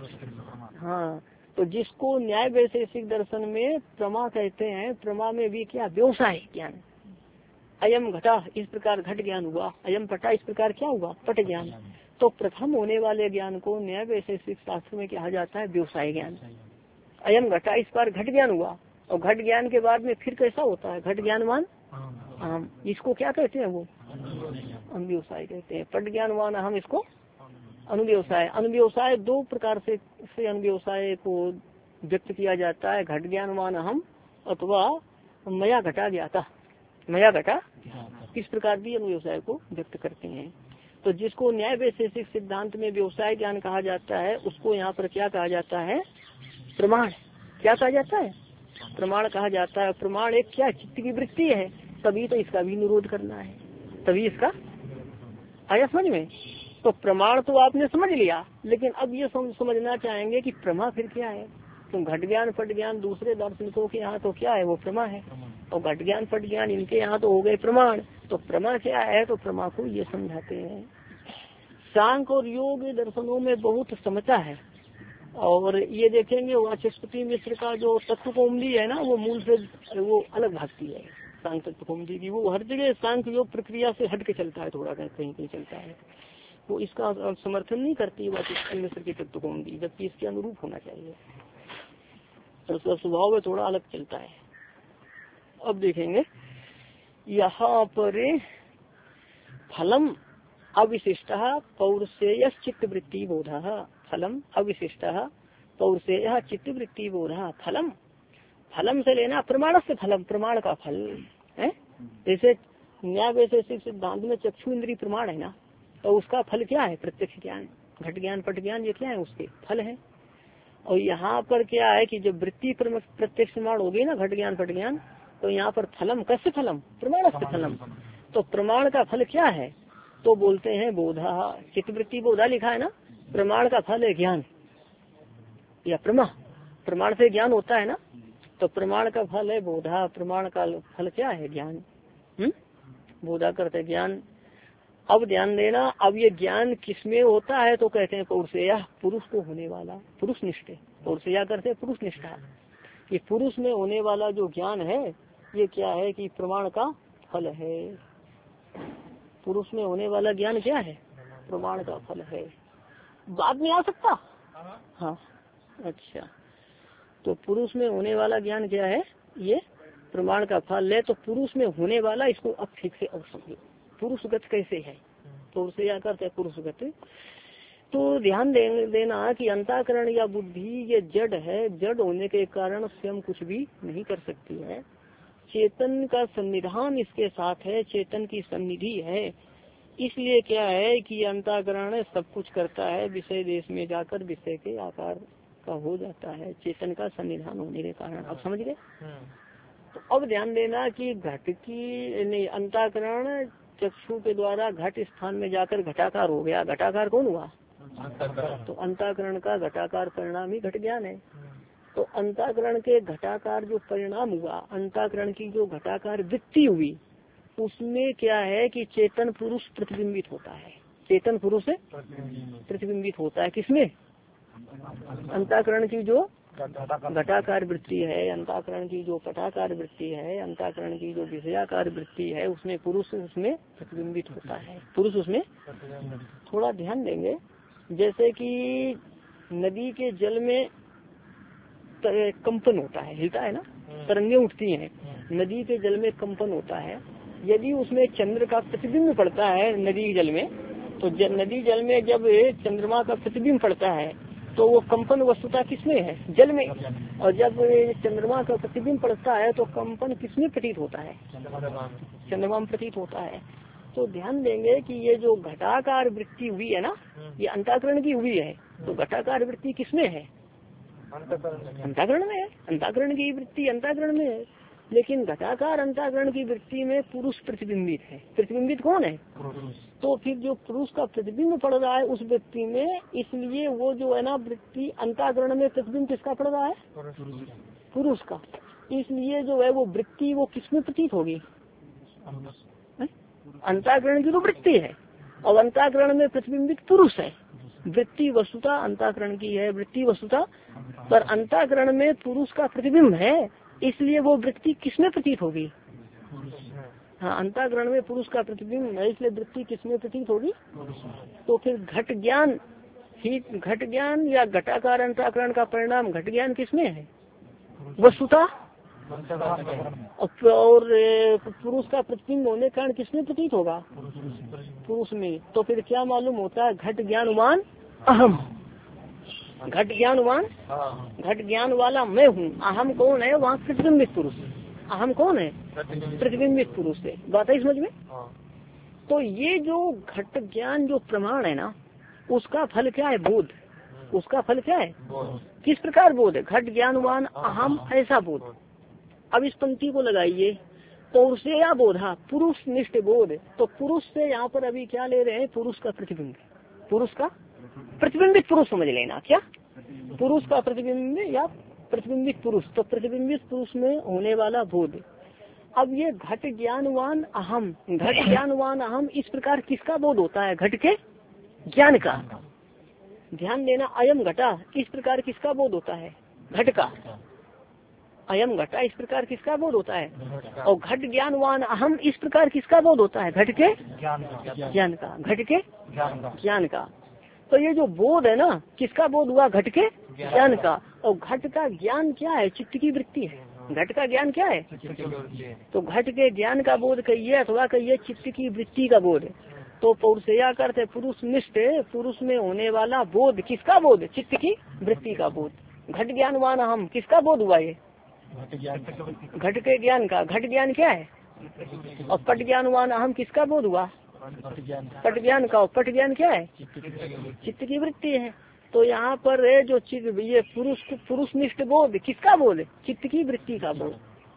हाँ, तो जिसको न्याय वैशेषिक दर्शन में प्रमा कहते हैं, प्रमा में भी क्या, व्यवसाय ज्ञान। अयम घटा, इस प्रकार घट ज्ञान हुआ, अयम पटा, इस प्रकार क्या हुआ, पट ज्ञान। तो प्रथम होने वाले ज्ञान को न्याय वैशेषिक शास्त्र में कहा जाता है व्यवसाय ज्ञान। अयम घटा, इस बार घट ज्ञान हुआ, और घट ज्ञान के बाद में फिर कैसा होता है, घट ज्ञानवान हम, इसको क्या कहते हैं, वो अनुव्यवसाय कहते हैं। पट ज्ञानवान हम, इसको अनुव्यवसाय। अनुव्यवसाय दो प्रकार से अनुव्यवसाय को व्यक्त किया जाता है, घट ज्ञानवान हम अथवा मया घटा ज्ञाता, मया घटा, इस प्रकार भी अनुव्यवसाय को व्यक्त करते हैं। तो जिसको न्याय वैशेषिक सिद्धांत में व्यवसाय ज्ञान कहा जाता है, उसको यहाँ पर क्या कहा जाता है, प्रमाण। क्या कहा जाता है, प्रमाण कहा जाता है। प्रमाण एक क्या, चित्त की वृत्ति है, तभी तो इसका भी निरोध करना है, तभी इसका आया समझ में। तो प्रमाण तो आपने समझ लिया, लेकिन अब ये समझना चाहेंगे कि प्रमा फिर क्या है। तो घट ज्ञान पट ज्ञान दूसरे दार्शनिकों के यहाँ तो क्या है, वो प्रमा है, और घट ज्ञान पट ज्ञान इनके यहाँ तो हो गए प्रमाण। तो प्रमा क्या है, तो प्रमा को ये समझाते हैं। सांख्य और योग दर्शनों में बहुत समता है, और ये देखेंगे वाचस्पति मिश्र का जो तत्व कौमुदी है ना, वो मूल से वो अलग भागती है सांख्य तत्व कौमुदी की। वो हर जगह सांख्य योग प्रक्रिया से हट के चलता है, थोड़ा कहीं कहीं चलता है। वो इसका समर्थन नहीं करती वाचस्पति मिश्र की तत्व कौमुदी, जबकि इसके अनुरूप होना चाहिए। तो उसका स्वभाव में थोड़ा अलग चलता है। अब देखेंगे यहाँ पर फलम अविशिष्ट पौरुषेय चित्तवृत्ति बोध। फलम अविशिष्ट पौरुषेय चित्तवृत्ति बोध। फलम, फलम से लेना प्रमाण से फलम, प्रमाण का फल है। जैसे न्याय वैशेषिक सिद्धांत में चक्षु इंद्रिय प्रमाण है ना, तो उसका फल क्या है? प्रत्यक्ष ज्ञान, घट ज्ञान, पट ज्ञान, ये क्या है? उसके फल है। और यहाँ पर क्या है कि जब वृत्ति प्रत्यक्ष प्रमाण होगी ना, घट ज्ञान पट ज्ञान, तो यहाँ पर फलम, कैसे फलम? प्रमाण से फलम। तो प्रमाण का फल क्या है? तो बोलते हैं बोधा। चित्तवृत्ति बोधा लिखा है ना, प्रमाण का फल है ज्ञान या प्रमा। प्रमाण से ज्ञान होता है ना, तो प्रमाण का फल है बोधा। प्रमाण का फल क्या है? ज्ञान। बोधा करते ज्ञान। अब ध्यान देना, अब ये ज्ञान किसमें होता है? तो कहते हैं पौरुषेय, पुरुष को होने वाला, पुरुष निष्ठ। पौरुषेय करते पुरुष निष्ठा। ये पुरुष में होने वाला जो ज्ञान है, ये क्या है कि प्रमाण का फल है। पुरुष में होने वाला ज्ञान क्या है? प्रमाण का फल है। बाद में आ सकता? हाँ, अच्छा। तो पुरुष में होने वाला ज्ञान क्या है? ये प्रमाण का फल है। तो पुरुष में होने वाला, इसको अब ठीक से और समझो, पुरुषगत कैसे है? तो उसे क्या करते हैं पुरुषगत। तो ध्यान देना कि अंतःकरण या बुद्धि ये जड़ है। जड़ होने के कारण स्वयं कुछ भी नहीं कर सकती है। चेतन का सन्निधान इसके साथ है, चेतन की सन्निधि है। इसलिए क्या है कि अंतःकरण सब कुछ करता है, विषय देश में जाकर विषय के आकार का हो जाता है, चेतन का सन्निधान होने के कारण। अब समझ गए? तो अब ध्यान देना कि घट की नहीं, अंतःकरण चक्षु के द्वारा घट स्थान में जाकर घटाकार हो गया। घटाकार कौन हुआ? तो अंतःकरण का घटाकार परिणाम ही घट ज्ञान है। तो अंतःकरण के घटाकार जो परिणाम हुआ, अंतःकरण की जो घटाकार वृत्ति हुई, उसमें क्या है कि चेतन पुरुष प्रतिबिंबित होता है। चेतन पुरुष प्रतिबिंबित होता है किसमें? अंतःकरण की जो घटाकार वृत्ति है, अंतःकरण की जो पटाकार वृत्ति है, अंतःकरण की जो विषयाकार वृत्ति है, उसमें पुरुष उसमें प्रतिबिंबित होता है। पुरुष उसमें, थोड़ा ध्यान देंगे, जैसे कि नदी के जल में कंपन होता है, हिलता है ना, तरंगें उठती हैं, नदी के जल में कंपन होता है। यदि उसमें चंद्र का प्रतिबिंब पड़ता है नदी के जल में, तो नदी जल में जब चंद्रमा का प्रतिबिंब पड़ता है तो वो कंपन वस्तुता किसमें है? जल में। और जब चंद्रमा का प्रतिबिंब पड़ता है तो कंपन किसमें प्रतीत होता है? चंद्रमा में प्रतीत होता है। तो ध्यान देंगे कि ये जो घटाकार वृत्ति हुई है ना, ये अंतःकरण की हुई है। तो घटाकार वृत्ति किसमें है? अंतःकरण में है। अंतःकरण की वृत्ति अंतःकरण में है, लेकिन घटाकार अंतःकरण की वृत्ति में पुरुष प्रतिबिंबित है। प्रतिबिंबित कौन है? तो फिर जो पुरुष का प्रतिबिंब पड़ रहा है उस व्यक्ति में, इसलिए वो जो है ना वृत्ति अंतःकरण में प्रतिबिंब किसका पड़ रहा है? पुरुष का। इसलिए जो है वो वृत्ति वो किसमें प्रतीत होगी? अंतःकरण की तो वृत्ति है और अंतःकरण में प्रतिबिंबित पुरुष है। वृत्ति वस्तुता अंतःकरण की है, वृत्ति वस्तुता, पर अंतःकरण में पुरुष का प्रतिबिंब है, इसलिए वो वृत्ति किसमें प्रतीत होगी? हाँ, अंतःकरण में पुरुष का प्रतिबिंब है, इसलिए वृत्ति किसमें प्रतीत होगी? तो फिर घट ज्ञान ही, घट ज्ञान या घटाकार अंतःकरण का परिणाम घट ज्ञान किसमें है? वस्तुता। और पुरुष का प्रतिबिंब होने के कारण किसमें प्रतीत होगा? पुरुष में। तो फिर क्या मालूम होता है? घट ज्ञानवान अहम। घट ज्ञानवान, घट ज्ञान वाला मैं हूँ। अहम कौन है? वहाँ प्रतिबिंबित पुरुष। अहम कौन है? प्रतिबिंबित पुरुष है। बात है समझ में? तो ये जो घट ज्ञान जो प्रमाण है ना, उसका फल क्या है? बोध। उसका फल क्या है? किस प्रकार बोध है? घट ज्ञानवान अहम, ऐसा बोध। अब इस पंक्ति को लगाइए, पौरुषेय बोधा, पुरुष निष्ठ बोध। तो पुरुष से यहाँ पर अभी क्या ले रहे हैं? पुरुष का प्रतिबिंब, पुरुष का प्रतिबिंबित पुरुष समझ लेना। क्या? पुरुष का प्रतिबिंब या प्रतिबिंबित पुरुष। तो प्रतिबिंबित पुरुष में होने वाला बोध। अब ये घट ज्ञानवान अहम, घट ज्ञानवान अहम, इस प्रकार किसका बोध होता है? घट के ज्ञान का। ध्यान देना, अयम घटा इस प्रकार किसका बोध होता है? घट का। अयम घटा इस प्रकार किसका बोध होता है? और घट ज्ञानवान अहम इस प्रकार किसका बोध होता है? घट के ज्ञान का। घट के ज्ञान का। तो ये जो बोध है ना, किसका बोध हुआ? घट के ज्ञान का। और घट का ज्ञान क्या है? चित्त की वृत्ति है। घट का ज्ञान क्या है? तो घट के ज्ञान का बोध कहिए अथवा कहिए चित्त की वृत्ति का बोध। तो पौरुषेया करते पुरुष निष्ठ, पुरुष में होने वाला बोध, किसका बोध? चित्त की वृत्ति का बोध। घट ज्ञानवान हम किसका बोध हुआ? ये घट के ज्ञान का। घट ज्ञान क्या है? और पट ज्ञानवान हम किसका बोध हुआ? पट ज्ञान का। और पट ज्ञान क्या है? चित्त की वृत्ति है। तो यहाँ पर जो चित्त, ये पुरुष निष्ठ बोध किसका बोध? चित्त की वृत्ति का बोध।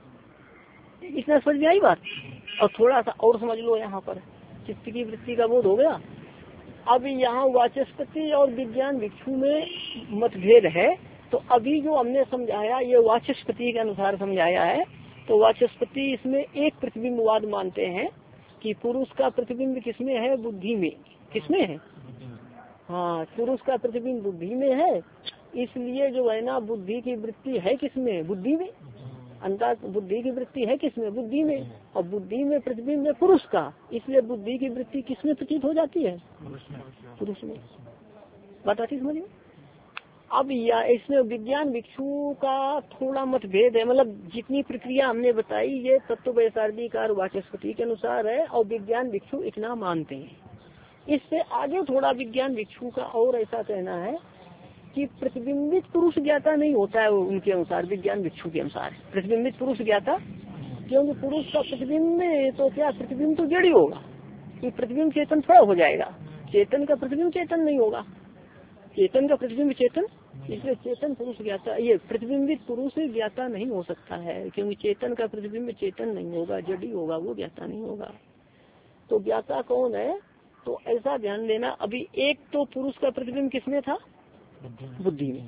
इसमें समझ में आई बात? और थोड़ा सा और समझ लो, यहाँ पर चित्त की वृत्ति का बोध हो गया। अब यहाँ वाचस्पति और विज्ञान भिक्षु में मतभेद है। तो अभी जो हमने समझाया ये वाचस्पति के अनुसार समझाया है। तो वाचस्पति इसमें एक प्रतिबिंबवाद मानते हैं कि पुरुष का प्रतिबिंब किसमें है? बुद्धि में। किसमें है? हाँ, पुरुष का प्रतिबिंब बुद्धि में है। इसलिए जो है ना, बुद्धि की वृत्ति है किसमें? बुद्धि में। अंतर बुद्धि की वृत्ति है किसमें? बुद्धि में। और बुद्धि में प्रतिबिंब है पुरुष का, इसलिए बुद्धि की वृत्ति किसमें प्रतीत हो जाती है? पुरुष में। बात आती समझ में? अब या इसमें विज्ञान भिक्षु का थोड़ा मतभेद है। मतलब जितनी प्रक्रिया हमने बताई ये तत्व वैसार्धिक और वाचस्पति के अनुसार है, और विज्ञान भिक्षु इतना मानते हैं। इससे आगे थोड़ा विज्ञान भिक्षु का और ऐसा कहना है कि प्रतिबिंबित पुरुष ज्ञाता नहीं होता है उनके अनुसार। विज्ञान भिक्षु के अनुसार प्रतिबिंबित पुरुष ज्ञाता, क्योंकि पुरुष का प्रतिबिंब में तो क्या, प्रतिबिंब तो जड़ ही होगा। कि प्रतिबिंब चेतन थोड़ा हो जाएगा, चेतन का प्रतिबिंब चेतन नहीं होगा। चेतन का प्रतिबिंब चेतन, इसलिए चेतन पुरुष ज्ञाता, ये प्रतिबिंबित पुरुष ज्ञाता नहीं हो सकता है, क्योंकि चेतन का प्रतिबिंब चेतन नहीं होगा, जड़ ही होगा, वो ज्ञाता नहीं होगा। तो ज्ञाता कौन है? तो ऐसा ध्यान देना, अभी एक तो पुरुष का प्रतिबिंब किसमें था? बुद्धि में।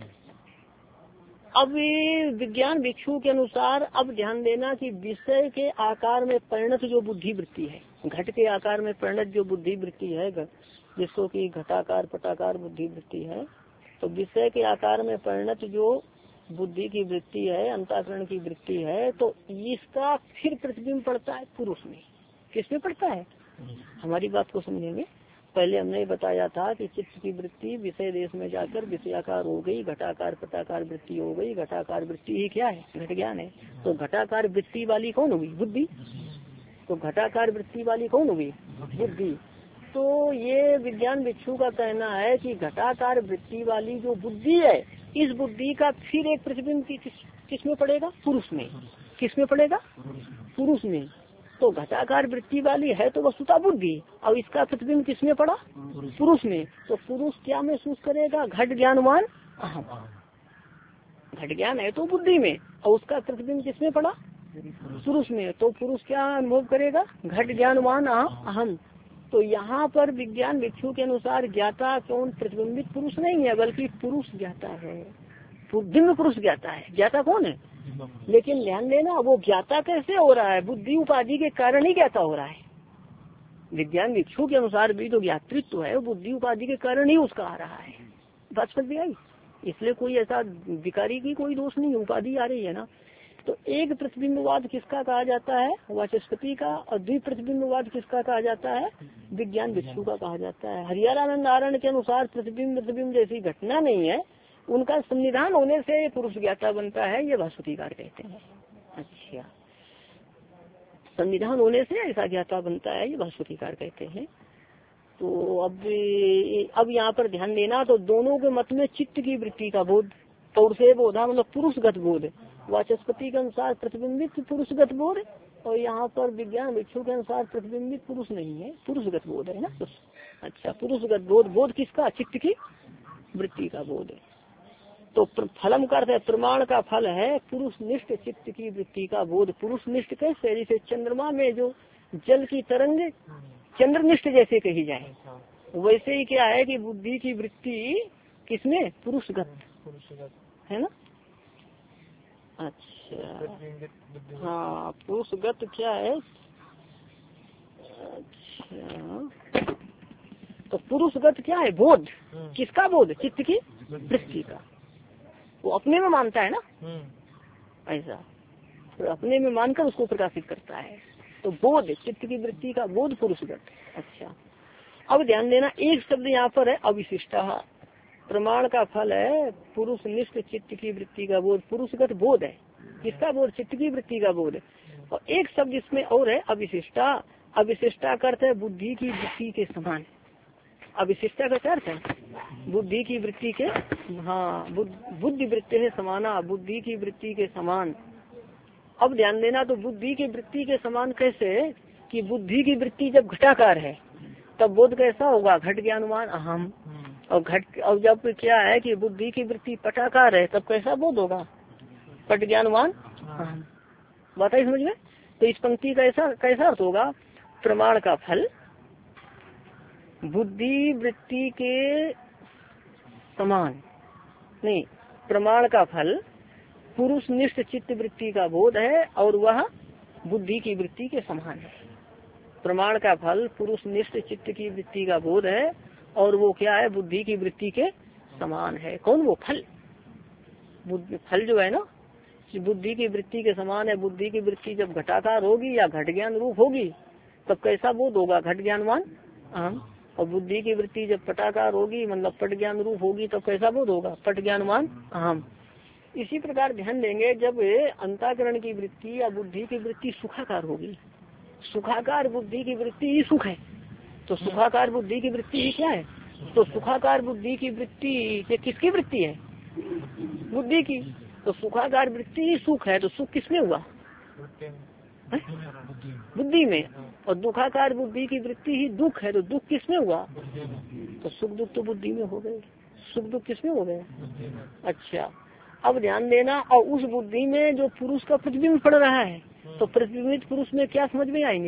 अब विज्ञान भिक्षु के अनुसार अब ध्यान देना कि विषय के आकार में परिणत जो बुद्धि वृत्ति है, घट के आकार में परिणत जो बुद्धि वृत्ति है, जिसको कि घटाकार पटाकार बुद्धि वृत्ति है, तो विषय के आकार में परिणत जो बुद्धि की वृत्ति है, अंतःकरण की वृत्ति है, तो इसका फिर प्रतिबिंब पड़ता है पुरुष में। किसमें पड़ता है? हमारी बात को समझेंगे। पहले हमने बताया था कि चित्त की वृत्ति विषय देश में जाकर विषयाकार हो गई, घटाकार पटाकार वृत्ति हो गई। घटाकार वृत्ति ही क्या है? घट ज्ञान है। तो घटाकार वृत्ति वाली कौन होगी? बुद्धि। तो घटाकार वृत्ति वाली कौन होगी? बुद्धि। तो ये विज्ञान भिक्षु का कहना है कि घटाकार वृत्ति वाली जो बुद्धि है, इस बुद्धि का फिर एक प्रतिबिंब किसमें पड़ेगा? पुरुष में। किसमें पड़ेगा? पुरुष में। तो घटाकार वृत्ति वाली है तो वस्तुता बुद्धि, और इसका प्रतिबिंब किसमें पड़ा? पुरुष में। तो पुरुष क्या महसूस करेगा? घट ज्ञानवान अहम। घट ज्ञान है तो बुद्धि में, और उसका प्रतिबिंब किसमें पड़ा? पुरुष में। तो पुरुष क्या अनुभव करेगा? घट ज्ञानवान अहम। तो यहाँ पर विज्ञान भिक्षु के अनुसार ज्ञाता कौन? प्रतिबिंबित पुरुष नहीं है, बल्कि पुरुष ज्ञाता है। भिन्न पुरुष ज्ञाता है। ज्ञाता कौन है? लेकिन ध्यान देना, वो ज्ञाता कैसे हो रहा है? बुद्धि उपाधि के कारण ही ज्ञाता हो रहा है। विज्ञान भिक्षु के अनुसार भी जो ज्ञातृत्व है वो बुद्धि उपाधि के कारण ही उसका आ रहा है। बात समझ में आई? इसलिए कोई ऐसा विकारी की कोई दोष नहीं, उपाधि आ रही है ना। तो एक प्रतिबिंबवाद किसका कहा जाता है? वाचस्पति का। और द्विप्रतिबिंबवाद किसका कहा जाता है? विज्ञान भिक्षु का कहा जाता है। हरिहरानंद नारायण के अनुसार प्रतिबिंब प्रतिबिंब जैसी घटना नहीं है, उनका संविधान होने से पुरुष ज्ञाता बनता है, ये भास्वतीकार कहते हैं। अच्छा, संविधान होने से ऐसा ज्ञाता बनता है, ये भास्वतीकार कहते हैं। तो अब यहाँ पर ध्यान देना, तो दोनों के मत में चित्त की वृत्ति का बोध, पौरुषेय बोधा मतलब पुरुषगत बोध। वाचस्पति के अनुसार प्रतिबिंबित पुरुषगत बोध, और यहाँ पर विज्ञान भिक्षु के अनुसार प्रतिबिंबित पुरुष नहीं है, पुरुषगत बोध है ना। अच्छा, पुरुषगत बोध। बोध किसका? चित्त की वृत्ति का बोध है। तो फलम का अर्थ है, प्रमाण का फल है पुरुष निष्ठ चित्त की वृत्ति का बोध। पुरुष निष्ठ कैसे? जैसे चंद्रमा में जो जल की तरंग चंद्रनिष्ठ जैसे कही जाए, वैसे ही क्या है कि बुद्धि की वृत्ति किसमें? पुरुषगत है ना। अच्छा, हाँ, पुरुषगत क्या है? अच्छा, तो पुरुषगत क्या है? बोध। किसका बोध? चित्त की वृत्ति का। वो अपने में मानता है ना, ऐसा तो अपने में मानकर उसको प्रकाशित करता है। तो बोध, चित्त की वृत्ति का बोध पुरुषगत। अच्छा, अब ध्यान देना, एक शब्द यहाँ पर है अविशिष्टा। प्रमाण का फल है पुरुष निष्ठ चित्त की वृत्ति का बोध। पुरुषगत बोध है। किसका बोध? चित्त की वृत्ति का बोध। और एक शब्द इसमें और है अविशिष्टा। अविशिष्टा का अर्थ है बुद्धि की वृत्ति के समान। अविशिष्टा का अर्थ है बुद्धि की वृत्ति के, हाँ, बुद्धि वृत्ति है समाना, बुद्धि की वृत्ति के समान। अब ध्यान देना, तो बुद्धि की वृत्ति के समान कैसे? कि बुद्धि की वृत्ति जब घटाकार है तब बोध कैसा होगा? घट ज्ञानवान अहम। और घट, और जब क्या है कि बुद्धि की वृत्ति पटाकार है तब कैसा बोध होगा? पट ज्ञानवान अहम। बात है समझ में? तो इस पंक्ति का कैसा अर्थ होगा? प्रमाण का फल बुद्धि वृत्ति के समान नहीं, प्रमाण का फल पुरुष निष्ठ चित्त वृत्ति का बोध है और वह बुद्धि की वृत्ति के समान है। प्रमाण का फल पुरुष निष्ठ चित्त की वृत्ति का बोध है और वो क्या है? बुद्धि की वृत्ति के समान है। कौन? वो फल। फल जो है ना, बुद्धि की वृत्ति के समान है। बुद्धि की वृत्ति जब घटाकार होगी या घट ज्ञान रूप होगी तब कैसा बोध होगा? घट ज्ञानवान अहम। और बुद्धि की वृत्ति जब पटाकार होगी, मतलब पट ज्ञान रूप होगी, तब कैसा बोध होगा? पट ज्ञानवान अहम। इसी प्रकार ध्यान देंगे, जब अंतःकरण की वृत्ति या बुद्धि की वृत्ति सुखाकार होगी, सुखाकार बुद्धि की वृत्ति ही सुख है, तो सुखाकार बुद्धि की वृत्ति ही क्या है? तो सुखाकार बुद्धि की वृत्ति ये किसकी वृत्ति है? बुद्धि की। तो सुखाकार वृत्ति ही सुख है, तो सुख किसमें हुआ? बुद्धि में। और दुखाकार बुद्धि की वृत्ति ही दुख है, तो दुख किसमें हुआ? तो सुख दुख तो बुद्धि में हो गए, सुख दुख किसमें हो गए? अच्छा, अब ध्यान देना, और उस बुद्धि में जो पुरुष का प्रतिबिंब पड़ रहा है, तो प्रतिबिंबित पुरुष में क्या समझ में आएंगे?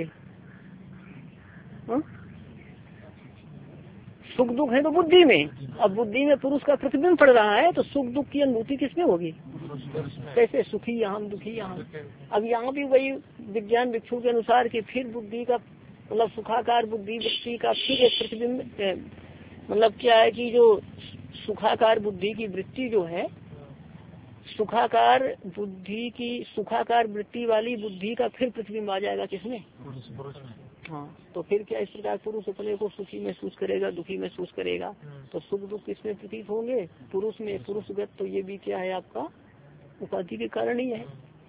सुख दुख है तो बुद्धि में। अब बुद्धि में पुरुष का प्रतिबिंब पड़ रहा है तो सुख दुख की अनुभूति किसमें होगी? कैसे? सुखी यहाँ दुखी यहाँ। अब यहाँ भी वही विज्ञान भिक्षु के अनुसार कि फिर बुद्धि का मतलब सुखाकार बुद्धि वृत्ति का फिर एक प्रतिबिंब, मतलब क्या है कि जो सुखाकार बुद्धि की वृत्ति जो है, सुखाकार बुद्धि की सुखाकार वृत्ति वाली बुद्धि का फिर प्रतिबिंब आ जाएगा किसमें? हाँ, तो फिर क्या इस प्रकार पुरुष अपने को सुखी महसूस करेगा, दुखी महसूस करेगा, तो सुख दुख किसमें प्रतीत होंगे? पुरुष में। पुरुषगत तो ये भी क्या है आपका? उपाधि के कारण ही है।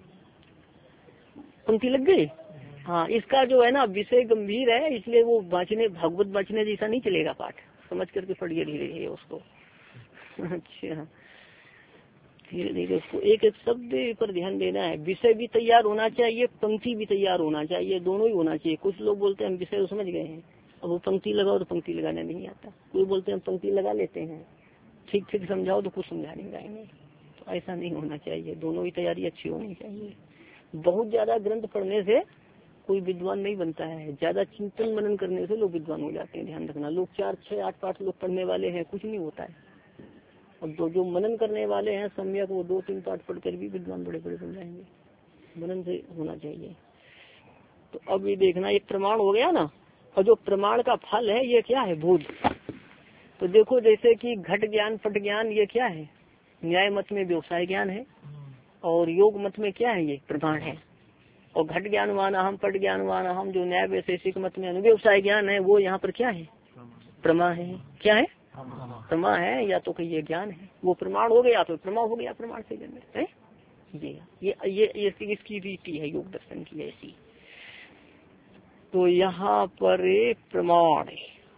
पंक्ति लग गई? हाँ, इसका जो है ना विषय गंभीर है, इसलिए वो बाँचने भागवत बाँचने जैसा नहीं चलेगा, पाठ समझ करके पढ़िए धीरे धीरे उसको। अच्छा, धीरे धीरे उसको एक एक शब्द पर ध्यान देना है। विषय भी तैयार होना चाहिए, पंक्ति भी तैयार होना चाहिए, दोनों ही होना चाहिए। कुछ लोग बोलते हैं हम विषय समझ गए हैं, अब वो पंक्ति लगाओ तो पंक्ति लगाने नहीं आता। कोई बोलते हैं पंक्ति लगा लेते हैं, ठीक ठीक समझाओ तो कुछ समझा नहीं जाएंगे। तो ऐसा नहीं होना चाहिए, दोनों ही तैयारी अच्छी होनी चाहिए। बहुत ज्यादा ग्रंथ पढ़ने से कोई विद्वान नहीं बनता है, ज्यादा चिंतन मनन करने से लोग विद्वान हो जाते हैं। ध्यान रखना, लोग 4, 6, 8 पाठ लोग पढ़ने वाले हैं, कुछ नहीं होता है। और जो मनन करने वाले हैं सम्यक, वो 2-3 पाठ पढ़कर भी विद्वान बड़े बड़े बन जाएंगे। मनन से होना चाहिए। तो अब ये देखना, एक प्रमाण हो गया ना, और जो प्रमाण का फल है ये क्या है? बोध। तो देखो, जैसे कि घट ज्ञान पट ज्ञान ये क्या है? न्याय मत में व्यवसाय ज्ञान है, और योग मत में क्या है? ये प्रमाण है। और घट ज्ञानवान अहम पट ज्ञानवान अहम जो न्याय वैशेषिक मत में अनुव्यवसाय ज्ञान है, वो यहाँ पर क्या है? प्रमा है। क्या है? प्रमा है, या तो कहिए ज्ञान है। वो प्रमाण हो गया तो प्रमा हो गया, प्रमाण से जन्म है। ये इसकी रीति है योग दर्शन की ऐसी। तो यहाँ पर प्रमाण,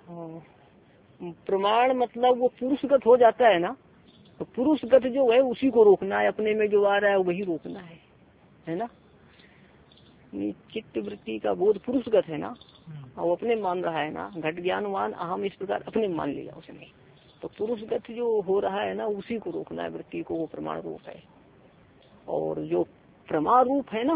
प्रमाण मतलब वो पुरुषगत हो जाता है ना, तो पुरुषगत जो है उसी को रोकना है, अपने में जो आ रहा है वही रोकना है ना। चित्त वृत्ति का बोध पुरुषगत है ना, और अपने मान रहा है ना, घट ज्ञानवान अहम इस प्रकार अपने मान लिया उसने। तो पुरुषगत जो हो रहा है ना उसी को रोकना है, वृत्ति को, वो प्रमाण रूप है। और जो प्रमा रूप है ना,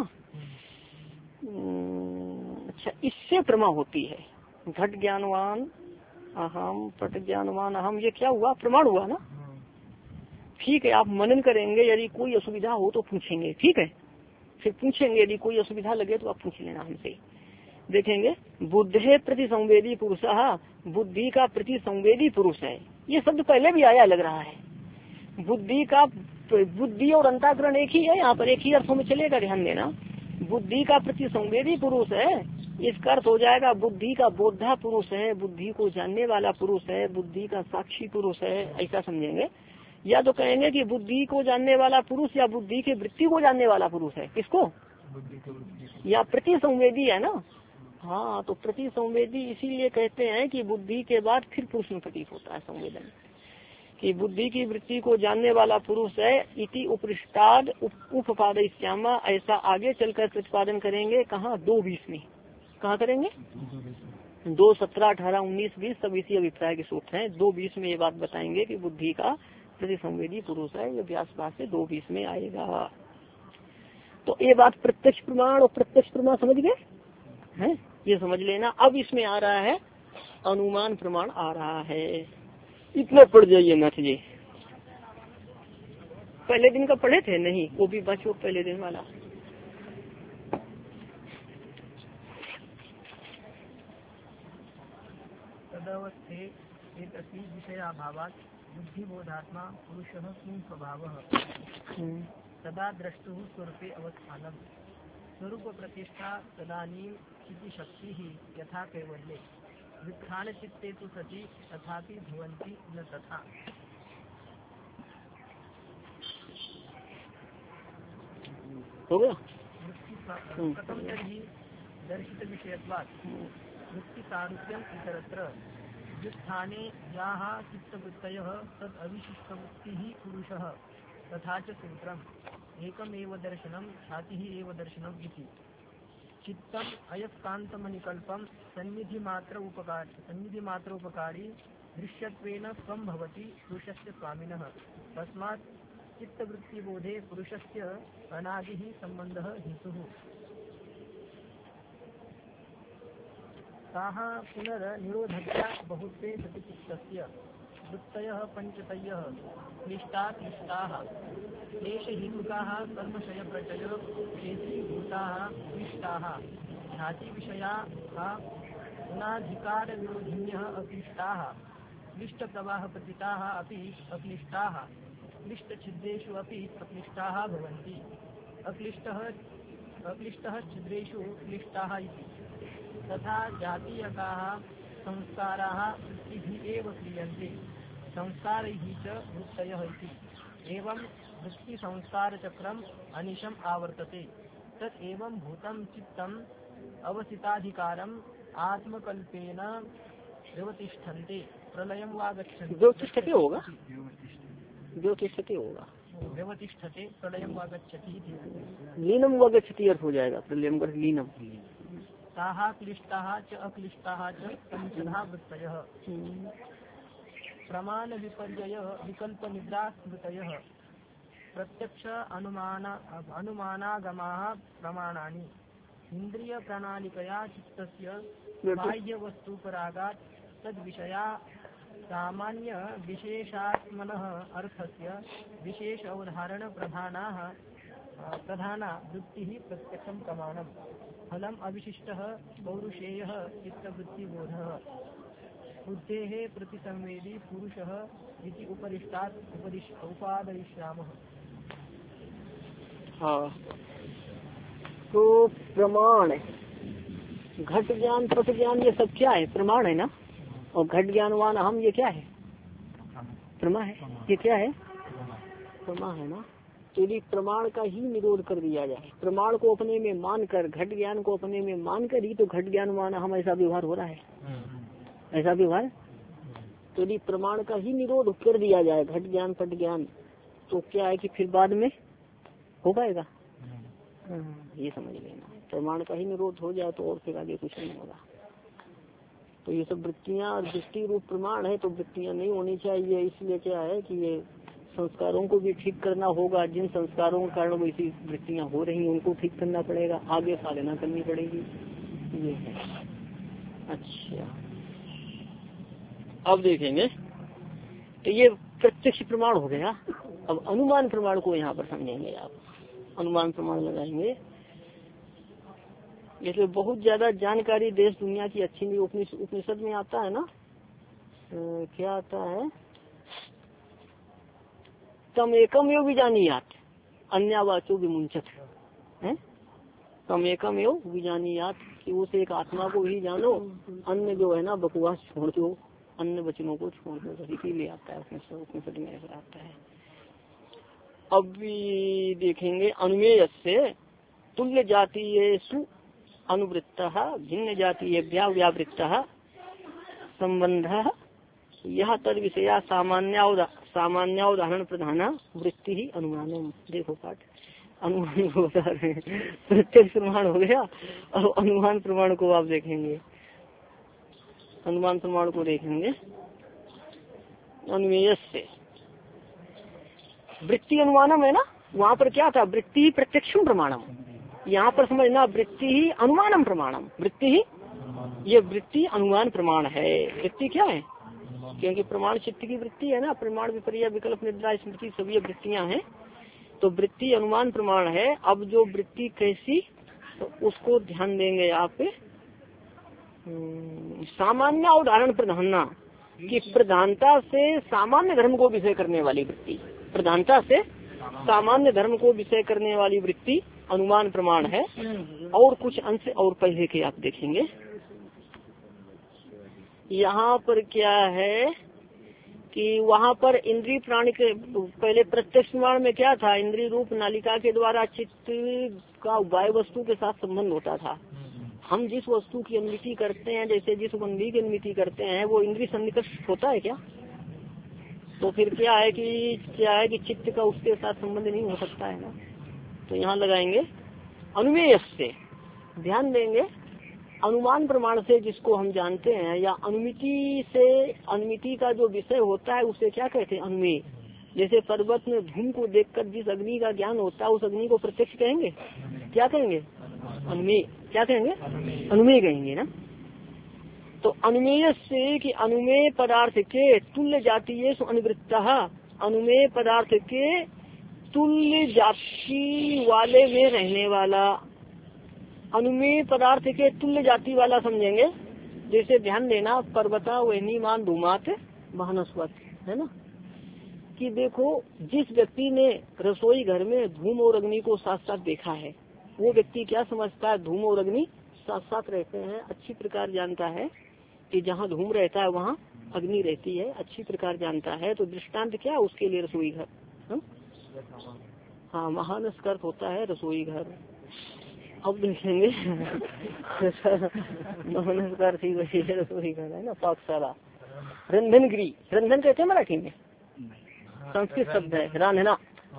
अच्छा, इससे प्रमा होती है। घट ज्ञानवान अहम पट ज्ञानवान अहम, ये क्या हुआ? प्रमाण हुआ ना। ठीक है, आप मनन करेंगे, यदि कोई असुविधा हो तो पूछेंगे, ठीक है, फिर पूछेंगे, यदि कोई असुविधा लगे तो आप पूछ लेना हमसे। देखेंगे बुद्धे प्रति संवेदी पुरुषः, बुद्धि का प्रति संवेदी पुरुष है। ये शब्द पहले भी आया लग रहा है। बुद्धि का, बुद्धि और अंतःकरण एक ही है, यहाँ पर एक ही अर्थों में चलेगा, ध्यान देना। बुद्धि का प्रति संवेदी पुरुष है, इसका अर्थ हो जाएगा बुद्धि का बोधा पुरुष है, बुद्धि को जानने वाला पुरुष है, बुद्धि का साक्षी पुरुष है, ऐसा समझेंगे। या तो कहेंगे कि बुद्धि को जानने वाला पुरुष या बुद्धि के वृत्ति को जानने वाला पुरुष है। किसको? या प्रति संवेदी है ना। हाँ, तो प्रति संवेदी इसीलिए कहते हैं कि बुद्धि के बाद फिर पुरुष में प्रतीत होता है संवेदन, कि बुद्धि की वृत्ति को जानने वाला पुरुष है। इति उपरिष्टाद उपपादयिष्यामा, ऐसा आगे चलकर प्रतिपादन करेंगे। कहाँ? 2:20 में। कहाँ करेंगे? 2, 17, 18, 19, 20 सब इसी अभिप्राय के सूत्र हैं। 2:20 में ये बात बताएंगे कि बुद्धि का प्रति संवेदी पुरुष है। ये व्यास भाष्य 2:20 में आएगा। तो ये बात प्रत्यक्ष प्रमाण और प्रत्यक्ष प्रमाण समझ गए हैं, ये समझ लेना। अब इसमें आ रहा है अनुमान प्रमाण आ रहा है। इतना पढ़ जाइए नाथ जी। पहले दिन का पढ़े थे? नहीं, वो भी बचो पहले दिन वाला। तदवस्थे एतस्मिन् विषयाभावात् बुद्धिबोधात्मा पुरुषः किं स्वभावः तदा द्रष्टुः स्वरूपे अवस्थानम् स्वरूप प्रतिष्ठा तदानीं इति शक्तिः यथा कैवल्ये वित्थान चित्ते तु सति तथापि भवन्ति न तथा। हो गया? कथं तर्हि दर्शित विषयत्वात् वृत्ति सारूप्यम् इतरत्र व्युत्थाने याः चित्तवृत्तयः तद् अविशिष्टवृत्तिः पुरुषः तथा च सूत्रम् एकमेव दर्शनं ख्यातिः एव दर्शनम् इति चित्तम् अयस्कान्तमनिकल्पं सन्निधिमात्रोपकारी दृश्यत्वेन स्वं भवति पुरुषस्य स्वामिनः। तस्मात् चित्तवृत्तिबोधे पुरुषस्य अनादिः सम्बन्धः हेतुः। ताः पुनर्निरोधज्ञा बहुत्वे सति चित्तस्य वृत्तयः पञ्चतयः क्लिष्टाः क्लेशहेतुकाः कर्मशयप्रचय क्षेत्रीभूताः क्लिष्टाः ख्यातिविषयाः गुणाधिकारविरोधिन्यः अक्लिष्टाः क्लिष्टप्रवाहपतिताः अपि अक्लिष्टाः क्लिष्टछिद्रेषु अपि अक्लिष्टाः भवन्ति। अक्लिष्टः छिद्रेषु क्लिष्टाः इति। तथा जातीयकाः संस्काराः वृत्तिभिः एव क्रियन्ते संस्कारैः च वृत्तयः इति। एवं वृत्तिसंस्कारचक्रम् अनिशम् आवर्तते। तत् एवं भूतं चित्तम् अवसिताधिकारम् आत्मकल्पेन व्यवतिष्ठन्ते प्रलयं वा गच्छन्ति। व्यवतिष्ठते होगा, व्यवतिष्ठते होगा, व्यवतिष्ठते प्रलयं वा गच्छति। लीनम वा गच्छति अर्थ हो जाएगा प्रलयम का लीनम। ताः क्लिष्टाः च अक्लिष्टाः च पंचधा वृत्तयः प्रमाण विपर्यय विकल्प निद्रा स्मृतयः प्रत्यक्ष अनुमानागमाः प्रमाणानि इंद्रिय प्रणालिकया चित्तस्य बाह्य वस्तुपरागात् तद्विषया सामान्य विशेषात्मनः अर्थस्य विशेष अवधारण प्रधाना वृत्तिः प्रत्यक्षं प्रमाणम् फलम् अविशिष्टः पौरुषेयः चित्तवृत्तिबोधः बुद्धेः प्रतिसंवेदी पुरुषः इति उपरिष्टात् उपादयिष्यामः। हाँ, तो प्रमाण घट ज्ञान पट ज्ञान ये सब क्या है? प्रमाण है ना। और घट ज्ञानवान हम ये क्या है? प्रमा है। ये क्या है? प्रमा है ना। यदि प्रमाण का ही निरोध कर दिया जाए, प्रमाण को अपने में मानकर, घट ज्ञान को अपने में मानकर ही तो घट ज्ञानवान हम ऐसा व्यवहार हो रहा है, ऐसा व्यवहार। तो यदि प्रमाण का ही निरोध कर दिया जाए घट ज्ञान पट ज्ञान, तो क्या है कि फिर बाद में हो पाएगा? ये समझ लेना, प्रमाण का ही निरोध हो जाए तो और फिर आगे कुछ नहीं होगा। तो ये सब वृत्तियाँ और दृष्टि रूप प्रमाण है, तो वृत्तियाँ नहीं होनी चाहिए। इसलिए क्या है कि ये संस्कारों को भी ठीक करना होगा। जिन संस्कारों के कारण वैसी वृत्तियाँ हो रही उनको ठीक करना पड़ेगा, आगे साधना करनी पड़ेगी। ये है। अच्छा, अब देखेंगे तो ये प्रत्यक्ष प्रमाण हो गया। अब अनुमान प्रमाण को यहाँ पर समझेंगे आप। अनुमान प्रमाण लगाएंगे। इसलिए बहुत ज्यादा जानकारी देश दुनिया की अच्छी नहीं। उपनिषद में आता है ना, क्या आता है, तम एकम योग विजानियात अन्यवाचो विमुंचत है। तम एकम योग विजानियात कि उस एक आत्मा को ही जानो, अन्य जो है ना बकवास छोड़ दो, अन्य वचनों को छोड़ दो। इसीलिए आता है उपनिषद में ऐसा आता है। अब भी देखेंगे अनुमेय से तुल्य जातीय सु अनुवृत्त भिन्न जातीय व्यावृत्त संबंध यह तद विषया सामान्योदाहरण प्रधान वृत्ति ही अनुमानम। देखो पाठ अनुमान को बता रहे हैं, प्रत्यक्ष प्रमाण हो गया। और अनुमान प्रमाण को आप देखेंगे, अनुमान प्रमाण को देखेंगे। अनुमेय से वृत्ति अनुमानम है ना, वहाँ पर क्या था, वृत्ति प्रत्यक्षम प्रमाणम। यहाँ पर समझना वृत्ति ही अनुमानम प्रमाणम। वृत्ति ही ये वृत्ति अनुमान प्रमाण है। वृत्ति क्या है, क्योंकि प्रमाण चित्त की वृत्ति है ना, प्रमाण विपर्य विकल्प निद्रा स्मृति सब ये वृत्तियाँ हैं। तो वृत्ति अनुमान प्रमाण है। अब जो वृत्ति कैसी, तो उसको ध्यान देंगे आप। सामान्य उदाहरण प्रधानना कि प्रधानता से सामान्य धर्म को विषय करने वाली वृत्ति, प्रधानता से सामान्य धर्म को विषय करने वाली वृत्ति अनुमान प्रमाण है। और कुछ अंश और पहले के आप देखेंगे। यहाँ पर क्या है कि वहाँ पर इंद्रिय प्राणी के पहले प्रत्यक्ष प्रमाण में क्या था, इंद्रिय रूप नालिका के द्वारा चित्त का वाय वस्तु के साथ संबंध होता था। हम जिस वस्तु की अनुमिति करते हैं, जैसे जिस बंदी की अनुमिति करते हैं, वो इंद्रिय सन्निकर्ष होता है क्या? तो फिर क्या है कि चित्त का उसके साथ संबंध नहीं हो सकता है ना। तो यहाँ लगाएंगे अनुमेय से, ध्यान देंगे अनुमान प्रमाण से जिसको हम जानते हैं, या अनुमिति से, अनुमिति का जो विषय होता है उसे क्या कहते हैं, अनुमेय। जैसे पर्वत में धूम को देखकर जिस अग्नि का ज्ञान होता है उस अग्नि को प्रत्यक्ष कहेंगे, क्या कहेंगे, अनुमेय। क्या कहेंगे, अनुमेय कहेंगे ना। तो अनुमेय से कि अनुमेय पदार्थ के तुल्य जातीय अनुवृत्ता, अनुमेय पदार्थ के तुल्य जाति वाले में रहने वाला, अनुमेय पदार्थ के तुल्य जाति वाला समझेंगे। जैसे ध्यान देना, पर्वता वहनीमान धूमात महानस्वत है ना, कि देखो जिस व्यक्ति ने रसोई घर में धूम और अग्नि को साथ साथ देखा है, वो व्यक्ति क्या समझता है, धूम और अग्नि साथ साथ रहते हैं, अच्छी प्रकार जानता है कि जहाँ धूम रहता है वहाँ अग्नि रहती है, अच्छी प्रकार जानता है। तो दृष्टांत क्या उसके लिए, रसोई घर। हाँ, महानस का अर्थ होता है रसोई घर। अब देखेंगे महानस का अर्थ ही वही है, रसोई घर है ना, पाकशाला। रंधन गृह, रंधन कहते हैं मराठी में, संस्कृत शब्द है रांधना।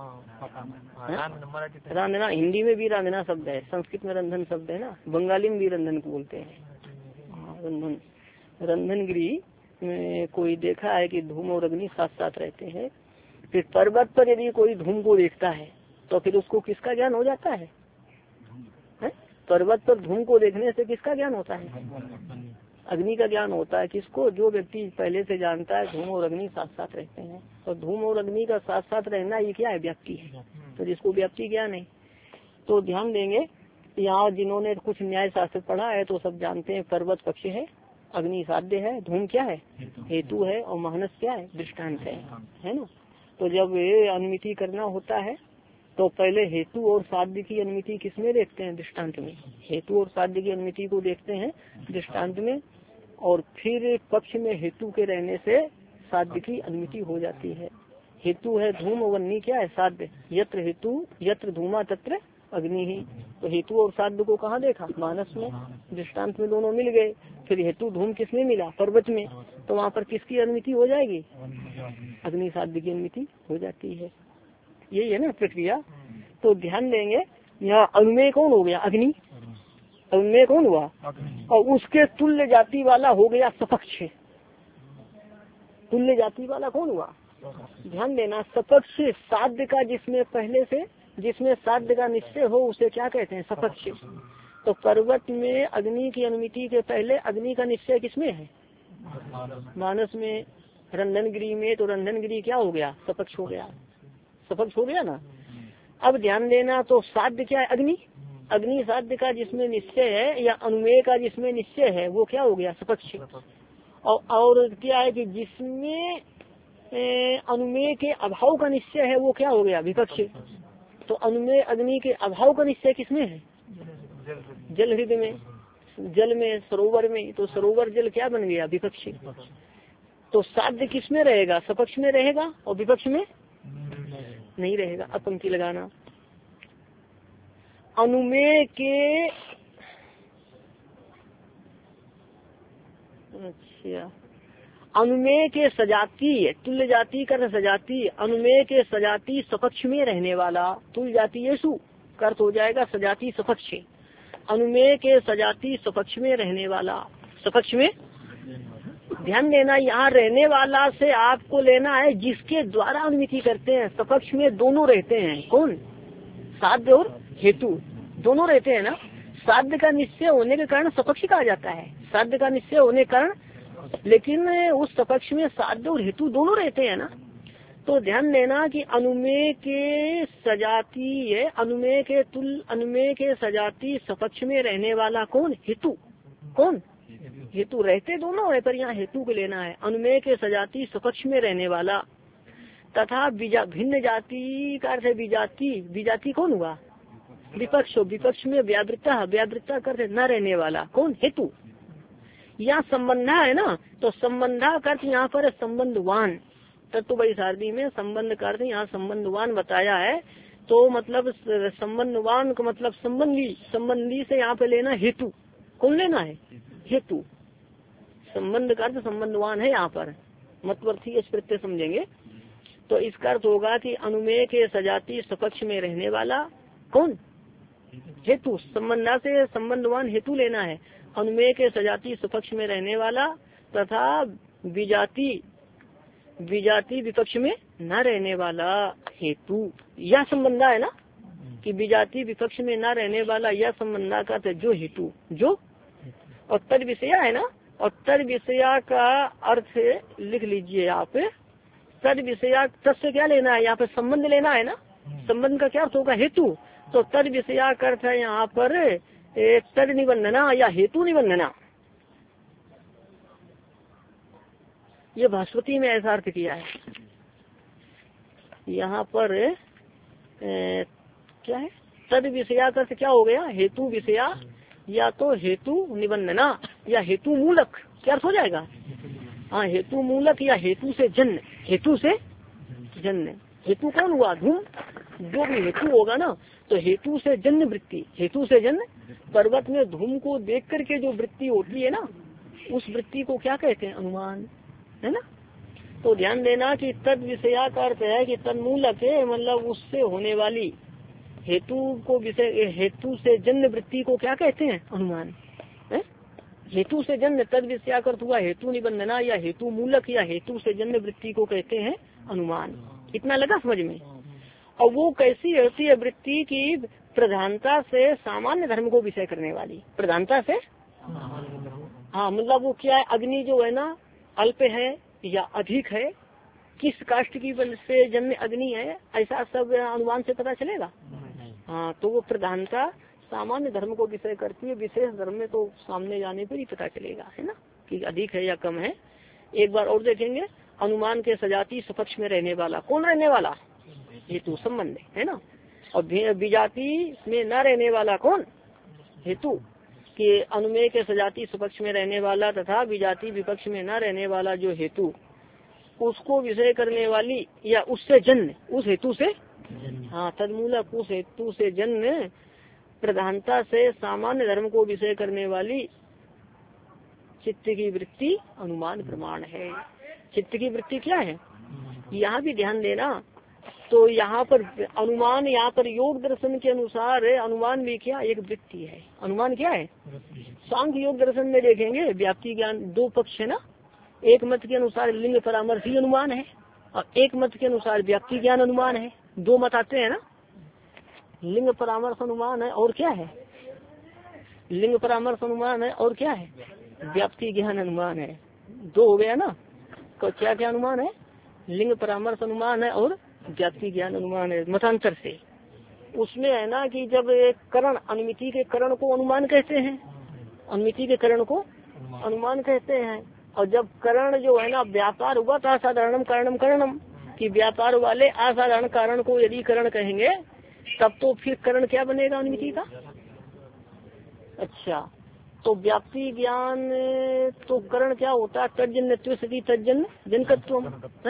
रांधना हिंदी में भी रांधना शब्द है, संस्कृत में रंधन शब्द है ना, बंगाली में भी रंधन को बोलते हैं। रंधन, रंधन गृह में कोई देखा है कि धूम और अग्नि साथ साथ रहते हैं। फिर पर्वत पर यदि कोई धूम को देखता है तो फिर उसको किसका ज्ञान हो जाता है? पर्वत पर धूम को देखने से किसका ज्ञान होता है? अग्नि का ज्ञान होता है। किसको? जो व्यक्ति पहले से जानता है धूम और अग्नि साथ साथ रहते हैं। और धूम और अग्नि का साथ साथ रहना ये क्या है? व्याप्ति है। तो जिसको व्याप्ति ज्ञान है, तो ध्यान देंगे यहाँ जिन्होंने कुछ न्याय शास्त्र पढ़ा है तो सब जानते हैं पर्वत पक्ष है, अग्नि साध्य है, धूम क्या है? हेतु है, और महानस क्या है? दृष्टांत है ना। तो जब अनुमिति करना होता है तो पहले हेतु और साध्य की अनुमिति किसमें देखते हैं? दृष्टांत में। हेतु और साध्य की अनुमिति को देखते हैं दृष्टांत में, और फिर पक्ष में हेतु के रहने से साध्य की अनुमिति हो जाती है। हेतु है धूम और अग्नि क्या है? साध्य। यत्र हेतु यत्र धूमा तत्र अग्नि ही। तो हेतु और साध्य को कहाँ देखा? मानस में। दृष्टांत में दोनों मिल गए। फिर हेतु धूम किसमें मिला? पर्वत में। तो वहाँ पर किसकी अनुमिति हो जाएगी? अग्नि साध्य की अनुमिति हो जाती है। यही है ना प्रक्रिया। तो ध्यान देंगे यहाँ अनुमेय कौन हो गया? अग्नि। अनुमेय कौन हुआ? और उसके तुल्य जाति वाला हो गया सपक्ष। तुल्य जाति वाला कौन हुआ? ध्यान देना, सपक्ष साध्य का जिसमें पहले से जिसमें साध्य का निश्चय हो उसे क्या कहते हैं? सपक्ष। तो पर्वत में अग्नि की अनुमिति के पहले अग्नि का निश्चय किसमें है? मानस में। रंधनगिरी में, तो रंधनगिरी क्या हो गया? सपक्ष हो गया। सपक्ष हो गया ना। अब ध्यान देना, तो साध्य क्या है? अग्नि। अग्नि साध्य का जिसमें निश्चय है या अनुमेय का जिसमें निश्चय है वो क्या हो गया? सपक्ष। और क्या है कि जिसमें अनुमेय के अभाव का निश्चय है वो क्या हो गया? विपक्ष। तो अनुमेय अग्नि के अभाव का निश्चय किसमें है? जल हृदय में, जल में, सरोवर में। तो सरोवर जल क्या बन गया? विपक्ष। तो साध्य किसमें रहेगा? सपक्ष में रहेगा और विपक्ष में नहीं रहेगा। अब पंक्ति लगाना, अनुमेय के अच्छा अनुमेय के सजातीय, तुल्य जाति कर सजातीय, अनुमेय के सजाती सपक्ष में रहने वाला, तुल्य जाति येसु का अर्थ हो जाएगा सजाती सपक्ष। अनुमेय के सजाती सपक्ष में रहने वाला, सपक्ष में ध्यान देना, यहाँ रहने वाला से आपको लेना है जिसके द्वारा अनुमिति करते हैं। सपक्ष में दोनों रहते हैं। कौन? साध्य और हेतु दोनों रहते हैं ना। साध्य का निश्चय होने के कारण सपक्ष कहा जाता है, साध्य का निश्चय होने के कारण, लेकिन उस सपक्ष में साध्य और हेतु दोनों रहते हैं ना। तो ध्यान देना कि अनुमेय के सजातीय, अनुमेय के तुल, अनुमेय के सजाती सपक्ष में रहने वाला कौन? हेतु। कौन? हेतु। रहते दोनों है पर यहाँ हेतु को लेना है। अनुमेय के सजाती सपक्ष में रहने वाला तथा भिन्न जाति का अर्थ है विजाति। विजाति कौन हुआ? विपक्ष। विपक्ष में व्यावृत्ता, व्यावृत्ता का अर्थ न रहने वाला कौन? हेतु। यहाँ संबंधा है ना, तो संबंधा का अर्थ यहाँ पर संबंधवान। तत्व वैशारदी में संबंध का अर्थ यहाँ संबंधवान बताया है। तो मतलब संबंधवान का मतलब संबंधी, संबंधी से यहाँ पे लेना हेतु। कौन लेना है? हेतु। संबंध का अर्थ संबंधवान है यहाँ पर, मतवर्थी इस प्रत्यय समझेंगे। तो इसका अर्थ होगा कि अनुमेय के सजाती सपक्ष में रहने वाला कौन? हेतु। संबंधा से संबंधवान हेतु लेना है। अनुमेय के सजाती सपक्ष में रहने वाला तथा विजाति, विजाति विपक्ष में न रहने वाला हेतु। यह संबंधा है ना कि विजाति विपक्ष में न रहने वाला, यह संबंधा का अर्थ जो हेतु, जो और तद विषया है ना। और तद विषया का अर्थ लिख लीजिए आप। तद विषया, तद से क्या लेना है? यहाँ पे संबंध लेना है ना। संबंध का क्या अर्थ होगा? हेतु। तो तद विषया का अर्थ है यहाँ पर तद निबंधना या हेतु निबंधना। ये भास्वती में ऐसा अर्थ किया है। यहाँ पर क्या है? तद विषया का अर्थ क्या हो गया? हेतु विषया, या तो हेतु निबंधना या हेतु मूलक। क्या अर्थ हो जाएगा? हाँ, हेतु मूलक या हेतु से जन्य। हेतु से जन्य। हेतु कौन हुआ? धूम। जो भी हेतु होगा ना, तो हेतु से जन्य वृत्ति। हेतु से जन्य, पर्वत में धूम को देख करके जो वृत्ति होती है ना, उस वृत्ति को क्या कहते हैं? अनुमान, है ना। तो ध्यान देना कि तद विषया का अर्थ है कि तद मूलक है, मतलब उससे होने वाली हेतु को, विषय हेतु से जन्य वृत्ति को क्या कहते हैं? अनुमान है। हेतु से जन्य, तद विषया का अर्थ हुआ हेतु निबंधना या हेतु मूलक या हेतु से जन्य वृत्ति को कहते हैं अनुमान। इतना लगा समझ में? और वो कैसी होती है वृत्ति की? प्रधानता से सामान्य धर्म को विषय करने वाली। प्रधानता से, हाँ, मतलब वो क्या है? अग्नि जो है ना, अल्प है या अधिक है, किस काष्ठ की से जन्य अग्नि है, ऐसा सब अनुमान से पता चलेगा। हाँ, तो वो प्रधानता सामान्य धर्म को विषय करती है, विशेष धर्म में तो सामने जाने पर ही पता चलेगा, है ना, कि अधिक है या कम है। एक बार और देखेंगे, अनुमान के सजाती सपक्ष में रहने वाला कौन? रहने वाला हेतु, संबंध है ना। और विजाति में न रहने वाला कौन? हेतु। कि अनुमेय के सजाती सपक्ष में रहने वाला तथा विजाति विपक्ष में न रहने वाला जो हेतु, उसको विषय करने वाली या उससे जन्य, उस हेतु से, हाँ, तदमूलक उस हेतु से जन्य प्रधानता से सामान्य धर्म को विषय करने वाली चित्त की वृत्ति अनुमान प्रमाण है। चित्त की वृत्ति क्या है? यहाँ भी ध्यान देना। तो यहाँ पर अनुमान, यहाँ पर योग दर्शन के अनुसार अनुमान भी क्या? एक वृत्ति है। अनुमान क्या है? सांख्य योग दर्शन में देखेंगे व्याप्ति ज्ञान, दो पक्ष है ना। एक मत के अनुसार लिंग परामर्शी अनुमान है और एक मत के अनुसार व्याप्ति ज्ञान अनुमान है। दो मत आते हैं ना, लिंग परामर्श अनुमान है और क्या है? लिंग परामर्श अनुमान है और क्या है? व्याप्ति ज्ञान अनुमान है। दो हो गया ना। तो क्या क्या अनुमान है? लिंग परामर्श अनुमान है और व्याप्ति ज्ञान अनुमान है, मतांतर से। उसमें है ना कि जब करण अनुमिति के करण को अनुमान कहते हैं, अनुमिति के करण को अनुमान कहते हैं। और जब करण जो है ना व्यापार हुआ था असाधारणम कारणम करणम, कि व्यापार वाले असाधारण कारण को यदि करण कहेंगे तब तो फिर करण क्या बनेगा अनुमिति का। अच्छा, तो व्याप्ति ज्ञान तो करण क्या होता है, तज्जन्यत्व सती तज्जन्य जनकत्व है,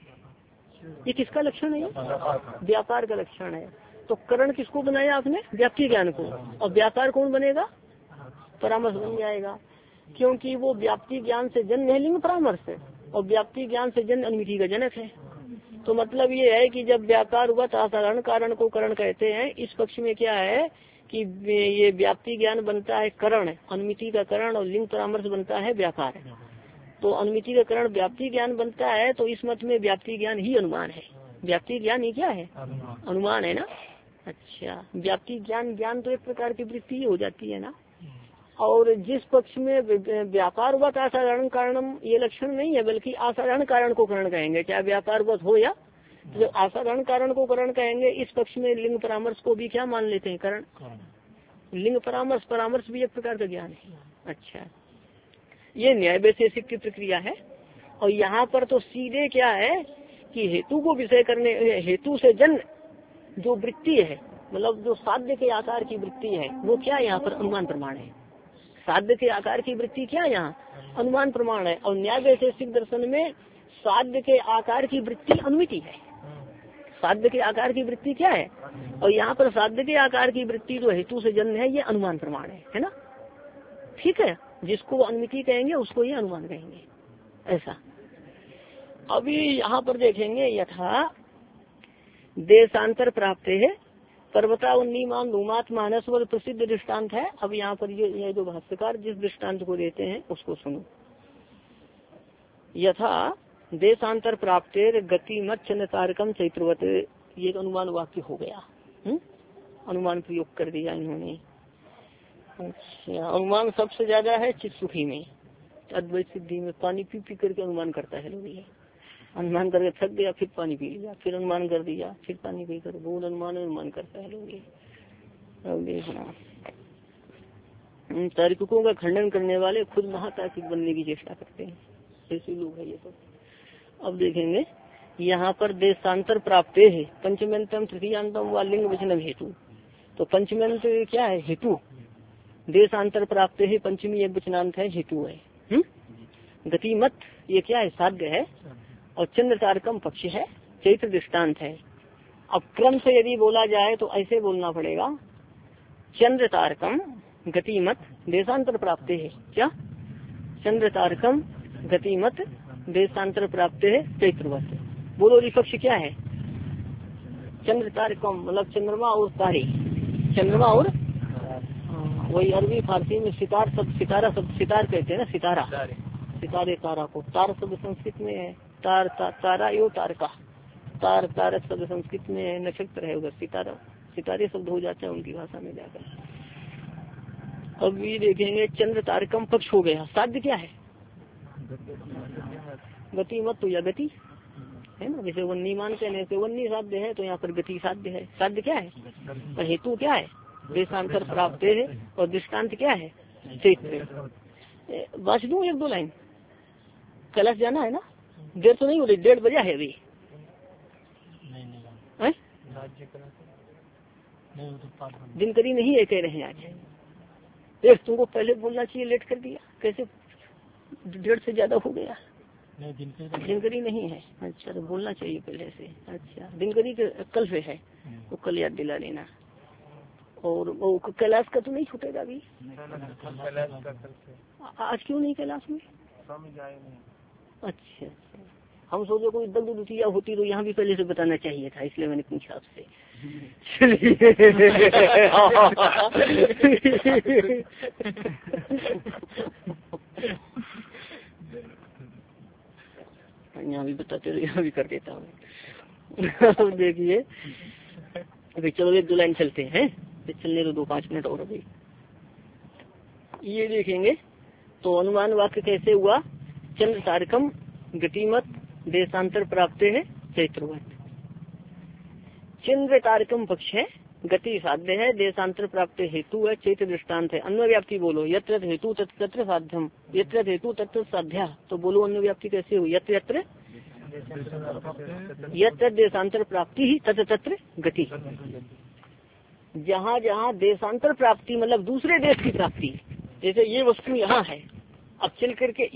ये किसका लक्षण है, व्यापार का लक्षण है। तो करण किसको बनाया आपने, व्याप्ति ज्ञान को, और व्यापार कौन बनेगा, परामर्श बन जाएगा, क्योंकि वो व्याप्ति ज्ञान से जन्म है लिंग परामर्श है, और व्याप्ति ज्ञान से जन्म अनुमिति का जनक है। तो मतलब ये है कि जब व्यापार हुआ था असाधारण कारण को करण कहते हैं। इस पक्ष में क्या है कि ये व्याप्ति ज्ञान बनता है करण, अनुमिति का करण, और लिंग परामर्श बनता है व्यापार। तो अनुमिति का करण व्याप्ति ज्ञान बनता है, तो इस मत में व्याप्ति ज्ञान ही अनुमान है। व्याप्ति ज्ञान ही क्या है, अनुमान है ना। अच्छा, व्याप्ति ज्ञान ज्ञान तो एक प्रकार की वृत्ति हो जाती है ना। और जिस पक्ष में व्यापार हुआ था असाधारण कारणम, ये लक्षण नहीं है, बल्कि असाधारण कारण को करण कहेंगे, चाहे व्यापार वत हो या जो असाधारण कारण को करण कहेंगे। इस पक्ष में लिंग परामर्श को भी क्या मान लेते हैं, करण। लिंग परामर्श, परामर्श भी एक प्रकार का ज्ञान है। अच्छा, ये न्याय वैशेषिक की प्रक्रिया है। और यहाँ पर तो सीधे क्या है कि हेतु को विषय करने, हेतु से जन्म जो वृत्ति है, मतलब जो साध्य के आकार की वृत्ति है, वो क्या यहाँ पर अनुमान प्रमाण है। साध्य के आकार की वृत्ति क्या यहाँ अनुमान प्रमाण है। और न्याय वैशेषिक दर्शन में साध्य के आकार की वृत्ति अनुमिति है। साध्य के आकार की वृत्ति क्या है, और यहाँ पर साध्य के आकार की वृत्ति जो हेतु से जन्म है, ये अनुमान प्रमाण है ना। ठीक है, जिसको अनुमिति कहेंगे उसको ये अनुमान कहेंगे, ऐसा। अभी यहाँ पर देखेंगे, यथा देशांतर प्राप्त है पर्वता उन्नीमान धूमात मानसवर प्रसिद्ध दृष्टांत है। अब यहाँ पर ये जो भाष्यकार जिस दृष्टांत को देते हैं उसको सुनो। यथा देशांतर प्राप्तेर गति मत चंद्र तारकम चैत्रवत, ये अनुमान वाक्य हो गया। अनुमान प्रयोग कर दिया इन्होंने। अच्छा, अनुमान सबसे ज्यादा है चित्त सुखी में, अद्वैत सिद्धि में। पानी पी पी करके अनुमान करता है लोग, ये अनुमान करके थक गया, फिर पानी पी लिया, फिर अनुमान कर दिया, फिर पानी पी कर बहुत अनुमान करता है लोग ये। अब देखना, तार्किकों का खंडन करने वाले खुद महातार्किक बनने की चेष्टा करते हैं, ऐसे लोग है ये सब। अब देखेंगे यहाँ पर देशांतर प्राप्त है पंचमेंतम तृतीयांतम व लिंग वचन हेतु। तो पंचमेंत क्या है, हेतु। देशांतर प्राप्त है पंचमी एक वचनांत है, हेतु है। गति मत ये क्या है, साध्य है। और चंद्र तारकम पक्ष है, चैत्र दृष्टांत है। अब क्रम से यदि बोला जाए तो ऐसे बोलना पड़ेगा, चंद्र तारकम गतिमत देशांतर प्राप्त है। क्या, चंद्र तारकम गतिमत देशांतर प्राप्त है चैत्रवत। बोलो विपक्ष क्या है, चंद्र तारकम मतलब चंद्रमा और तारे, चंद्रमा और वही अरबी फारसी में सितार शब्द, सितारा शब्द सितार कहते हैं ना, सितारा, सितारे तारा को। तार शब्द संस्कृत में है, तार तारा यो तारका, तार तारक शब्द संस्कृत में है, नक्षत्र है उधर, सितारा सितारे शब्द हो जाता है उनकी भाषा में जाकर। अब ये देखेंगे चंद्र तारकम पक्ष हो गया। साध्य क्या है, गति मत तो या गति है ना, जैसे वन्नी मान कहने से वन्नी साध्य है, तो यहाँ पर गति साध्य है। साध्य क्या है, और हेतु क्या है, देशांतर प्राप्त है, और दृष्टांत क्या है, चैत्र। बस दूं एक दो लाइन, कैलाश जाना है ना, देर तो नहीं हो रही, 1:30 बजा है अभी। दिनकरी नहीं है कह रहे हैं आज, देख तुमको पहले बोलना चाहिए, लेट कर दिया, कैसे 1:30 से ज्यादा हो गया। दिनकरी नहीं है, अच्छा तो बोलना चाहिए पहले से। अच्छा, दिनकरी कल से है, तो कल याद दिला लेना। और वो कैलाश का तो नहीं छूटेगा अभी, आज क्यों नहीं कैलाश में? अच्छा, हम सोचे कोई दग्ध दुतिया होती तो यहाँ भी पहले से बताना चाहिए था, इसलिए मैंने पूछा आपसे। यहाँ भी बताते तो यहाँ भी कर देता हूँ। देखिए अभी चलो एक दो लाइन चलते हैं, चलने दो 2-5 मिनट और अभी। ये देखेंगे तो अनुमान वाक्य कैसे हुआ, चंद्र तारकम गतिमत देशांतर प्राप्त है चैत्रवत। चंद्र तारकम पक्ष है, गति साध्य है, देशांतर प्राप्त हेतु है, चैत्य दृष्टांत है। अन्वय व्याप्ति बोलो, यत्र हेतु तत्र साध्यम, यत्र हेतु तत्र साध्या। तो बोलो अन्वय व्याप्ति कैसे हुई? यत्र देशांतर प्राप्ति ही तत्र तत्र गति। जहाँ जहाँ देशांतर प्राप्ति मतलब दूसरे देश की प्राप्ति, जैसे ये वस्तु यहाँ है, अब चल करके